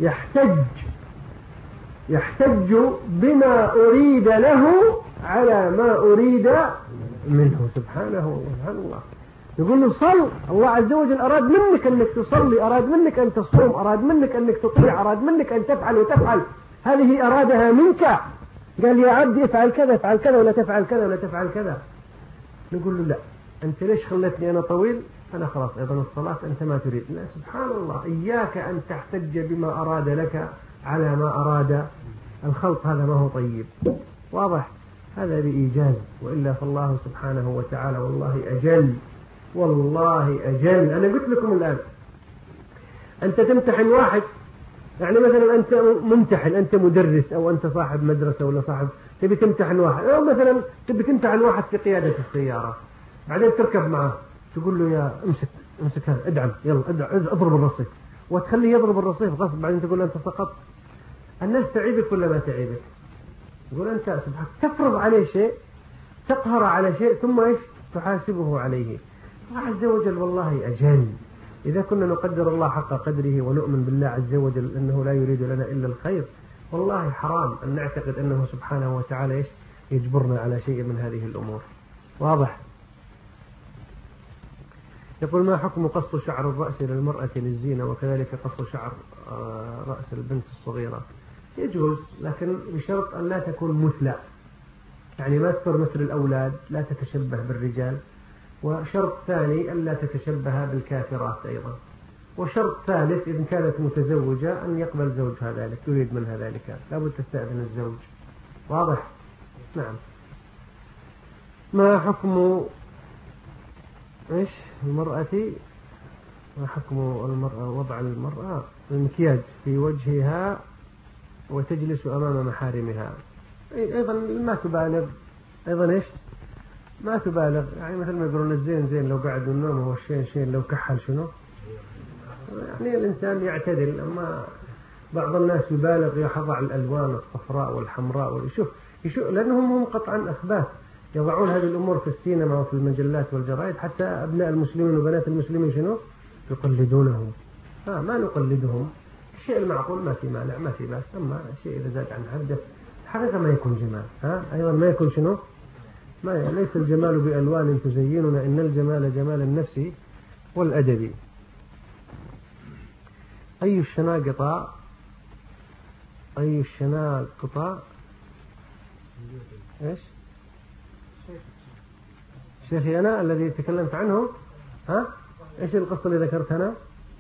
يحتج بما أريد له على ما أريد منه سبحانه الله. يقول له صل، الله عز وجل أراد منك أنك تصلي، أراد منك أن تصوم، أراد منك أنك تطيع، أراد منك أن تفعل وتفعل، هذه أرادها منك. قال يا عبدي افعل كذا افعل كذا ولا تفعل كذا ولا تفعل كذا. نقول له لا، أنت ليش خلتني أنا طويل؟ أنا خلاص أيضا الصلاة أنت ما تريد. لا سبحان الله، إياك أن تحتج بما أراد لك على ما أراد الخلق، هذا ما هو طيب. واضح؟ هذا بإيجاز، وإلا فالله سبحانه وتعالى والله أجل، والله أجل. أنا قلت لكم الآن أنت تمتحن واحد، يعني مثلا أنت ممتحن، أنت مدرس أو أنت صاحب مدرسة ولا صاحب، تبي تمتحن واحد، أو مثلا تبي تمتحن واحد في قيادة السيارة، بعدين تركب معه تقول له يا امسك هذا ادعم، يلا اضرب الرصيف، وتخليه يضرب الرصيف غصب، بعدين تقول أنت سقطت. الناس تعيبك ولا ما تعيبك؟ يقول أنت سبحانك تفرض عليه شيء، تقهر على شيء، ثم إيش تحاسبه عليه. الله عز وجل والله أجل. إذا كنا نقدر الله حق قدره ونؤمن بالله عز وجل أنه لا يريد لنا إلا الخير، والله حرام أن نعتقد أنه سبحانه وتعالى إيش يجبرنا على شيء من هذه الأمور. واضح؟ يقول ما حكم قص شعر الرأس للمرأة للزينة وكذلك قص شعر رأس البنت الصغيرة؟ يجوز، لكن بشرط أن لا تكون مثلى، يعني ما تصير مثل الأولاد، لا تتشبه بالرجال. وشرط ثاني أن لا تتشبه بالكافرات أيضا. وشرط ثالث إذا كانت متزوجة أن يقبل زوجها ذلك، يريد منها ذلك، لابد تستأذن الزوج. واضح؟ نعم. ما حكم إيش المرأة، ما حكم المرأة وضع المرأة المكياج في وجهها وتجلس أمام محارمها؟ أيضا ما تبالغ، أيضا إيش ما تبالغ، يعني مثل ما يقولون الزين زين لو قعد النوم، هو الشين شين لو كحل شنو، يعني الإنسان يعتدل. أما بعض الناس يبالغ، يضع الألوان الصفراء والحمراء ويشوف لأنهم هم قطعا أخباث يضعون هذه الأمور في السينما وفي المجلات والجرائد، حتى أبناء المسلمين وبنات المسلمين شنو يقلدونهم. ما نقلدهم، الشيء المعقول ما في مانع، ما في بأس. أما الشيء إذا زاد عن حده الحقيقة ما يكون جمال. أيضا ما يكون شنو، ما ليس الجمال بألوان تزيننا، إن الجمال جمال النفس والأدب. أي الشناقطة إيش شيخي أنا الذي تكلمت عنه؟ إيش القصة اللي ذكرتها أنا؟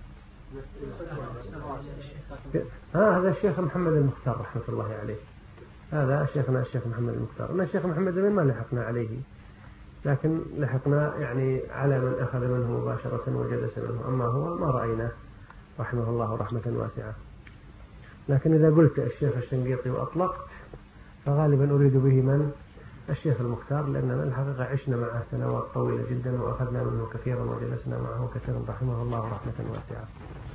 هذا الشيخ محمد المختار رحمة الله عليه، هذا شيخنا الشيخ محمد المختار. أنا الشيخ محمد ما لحقنا عليه، لكن لحقنا يعني على من أخذ منه مباشرة وجلس منه، أما هو ما رأيناه رحمه الله رحمة واسعة. لكن إذا قلت الشيخ الشنقيطي وأطلقت فغالبا أريد به من الشيخ المختار، لأننا الحقيقة عشنا معه سنوات طويلة جدا وأخذنا منه كثيرا وجلسنا معه كثيرا رحمه الله رحمة واسعة.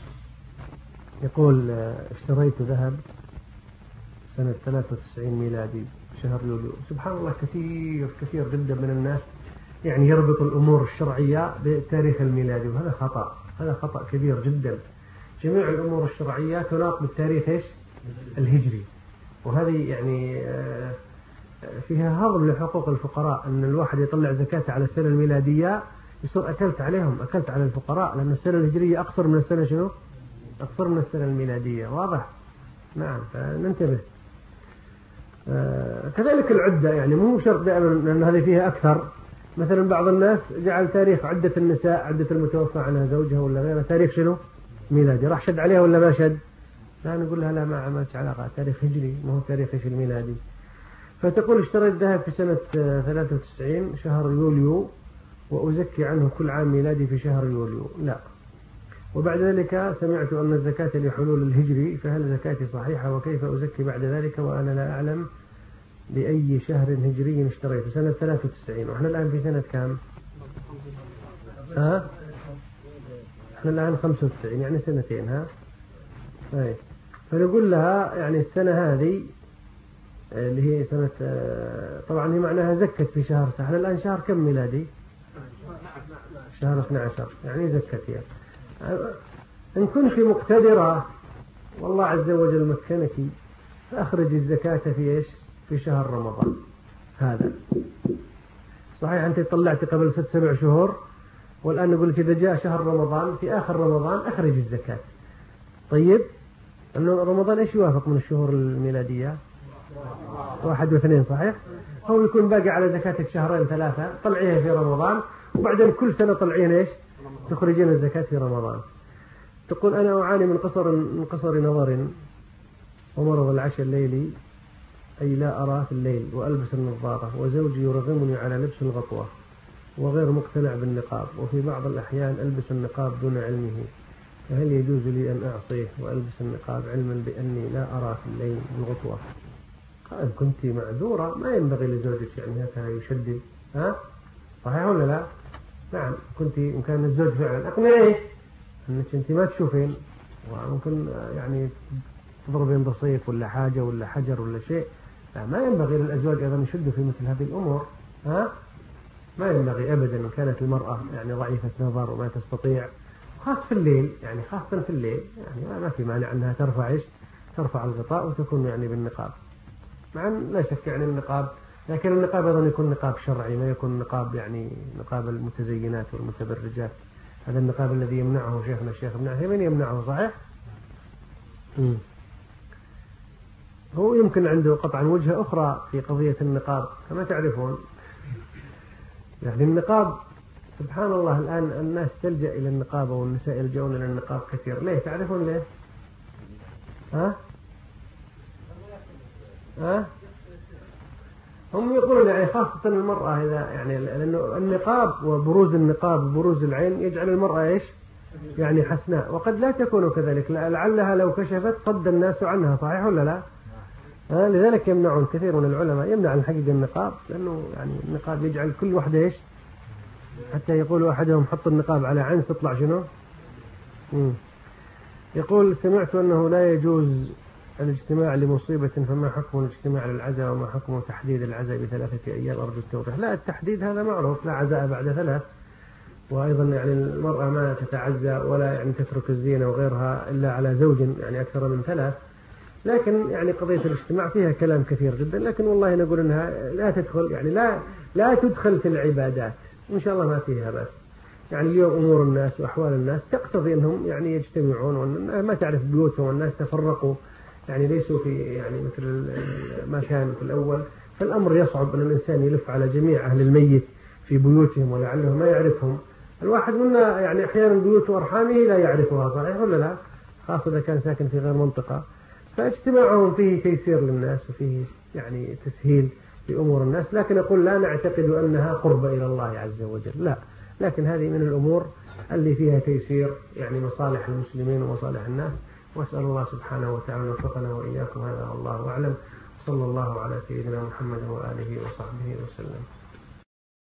يقول اشتريت ذهب سنة 93 ميلادي شهر يوليو. سبحان الله، كثير جدا من الناس يعني يربط الأمور الشرعية بالتاريخ الميلادي، وهذا خطأ، هذا خطأ كبير جدا. جميع الأمور الشرعية تناط بالتاريخ إيش الهجري، وهذه يعني فيها هضم لحقوق الفقراء. أن الواحد يطلع زكاة على السنة الميلادية يصير أكلت على الفقراء، لأن السنة الهجرية أقصر من السنة شنو؟ أقصر من السنة الميلادية. واضح؟ نعم، فننتبه. كذلك العدة، يعني مو شرط دائما أن هذه فيها أكثر. مثلا بعض الناس جعل تاريخ عدة النساء، عدة المتوفى عنها زوجها ولا غيرها، تاريخ شنو؟ ميلادي. راح شد عليها ولا ما شد؟ لا، نقول لها لا، ما عملتش علاقة، تاريخ هجري ما هو تاريخ الميلادي. فتقول اشتريت ذهب في سنة 93 شهر يوليو وأزكي عنه كل عام ميلادي في شهر يوليو. لا. وبعد ذلك سمعت أن الزكاة لحلول الهجري، فهل زكاتي صحيحة وكيف أزكي بعد ذلك وأنا لا أعلم بأي شهر هجري اشتريت؟ سنة 93 وإحنا الآن في سنة كام؟ إحنا الآن 95، يعني سنتين. فنقول لها يعني السنة هذه اللي هي سنة طبعا هي معناها زكت في شهر. إحنا الآن شهر كم ميلادي؟ شهر 12، يعني زكت هي. إن كنت مقتدرة والله عز وجل مكنك فأخرج الزكاة في إيش؟ في شهر رمضان. هذا صحيح، أنت طلعت قبل 6-7 شهور، والآن نقول إذا جاء شهر رمضان في آخر رمضان أخرج الزكاة. طيب، أنه رمضان إيش يوافق من الشهور الميلادية؟ 1 و2، صحيح؟ هو يكون باقي على زكاتك 2-3 طلعيها في رمضان، وبعدين كل سنة طلعين إيش؟ تخرجين الزكاة في رمضان. تقول أنا أعاني من قصر نظر ومرض العشاء الليلي، أي لا أرى في الليل، وألبس النظارة، وزوجي يرغمني على لبس الغطوة وغير مقتنع بالنقاب، وفي بعض الأحيان ألبس النقاب دون علمه، فهل يجوز لي أن أعصيه وألبس النقاب علما بأني لا أرى في الليل بالغطوة؟ قال كنت معذورة، ما ينبغي لزوجك يعني هكذا يشدد. صحيح ولا لا؟ نعم، كنت إن كان الزوج فعلا أقنعيه أنك أنت ما تشوفين، وممكن يعني تضربين بصيف ولا حاجة ولا حجر ولا شيء. لا، ما ينبغي للأزواج أيضا يشدوا في مثل هذه الأمور. ما ينبغي أبدا إن كانت المرأة يعني ضعيفة نظر وما تستطيع، خاصة في الليل، يعني خاصة في الليل، يعني ما في مانع أنها ترفع الغطاء وتكون يعني بالنقاب. مع لا شك يعني النقاب، لكن النقاب أيضا يكون نقاب شرعي، ما يكون نقاب يعني نقاب المتزينات والمتبرجات. هذا النقاب الذي يمنعه شيخنا الشيخ ابن عثيمين يمنعه صحيح؟ هو يمكن عنده قطعا وجهة أخرى في قضية النقاب كما تعرفون. يعني النقاب سبحان الله الآن الناس تلجأ إلى النقاب والنساء يلجؤون إلى النقاب كثير. ليه تعرفون ليه؟ هم يقولون يعني خاصة المرأة إذا يعني لأنه النقاب وبروز النقاب وبروز العين يجعل المرأة إيش؟ يعني حسناء، وقد لا تكون كذلك، لعلها لو كشفت صد الناس عنها، صحيح ولا لا؟ لذلك يمنعون كثير من العلماء يمنع الحقيقة النقاب، لأنه يعني النقاب يجعل كل واحدة إيش؟ حتى يقول أحدهم حط النقاب على عنس تطلع شنو؟ يقول سمعت أنه لا يجوز الاجتماع لمصيبة، فما حكم الاجتماع للعزاء وما حكم تحديد العزاء ب3 أيام؟ أرجو التوضيح. لا، التحديد هذا معروف، لا عزاء بعد 3، وأيضا يعني المرأة ما تتعزى ولا يعني تترك الزينة وغيرها إلا على زوج يعني أكثر من 3. لكن يعني قضية الاجتماع فيها كلام كثير جدا، لكن والله نقول أنها لا تدخل يعني لا تدخل في العبادات، إن شاء الله ما فيها بس. يعني اليوم أمور الناس وأحوال الناس تقتضي أنهم يعني يجتمعون، وما تعرف بيوتهم والناس تفرقوا يعني ليسوا في يعني مثل ما كان في الأول، فالأمر يصعب أن الإنسان يلف على جميع أهل الميت في بيوتهم ولعله ما يعرفهم. الواحد منا يعني أحيانا بيوت أرحامه لا يعرفها، صحيح ولا لا؟ خاصة إذا كان ساكن في غير منطقة، فاجتماعهم فيه تيسير للناس وفيه يعني تسهيل لأمور الناس. لكن أقول لا نعتقد أنها قرب إلى الله عز وجل، لا، لكن هذه من الأمور اللي فيها تيسير يعني مصالح المسلمين ومصالح الناس. وأسأل الله سبحانه وتعالى وفقنا وإياكم، هذا والله أعلم. صلى الله على سيدنا محمد وآله وصحبه وسلم.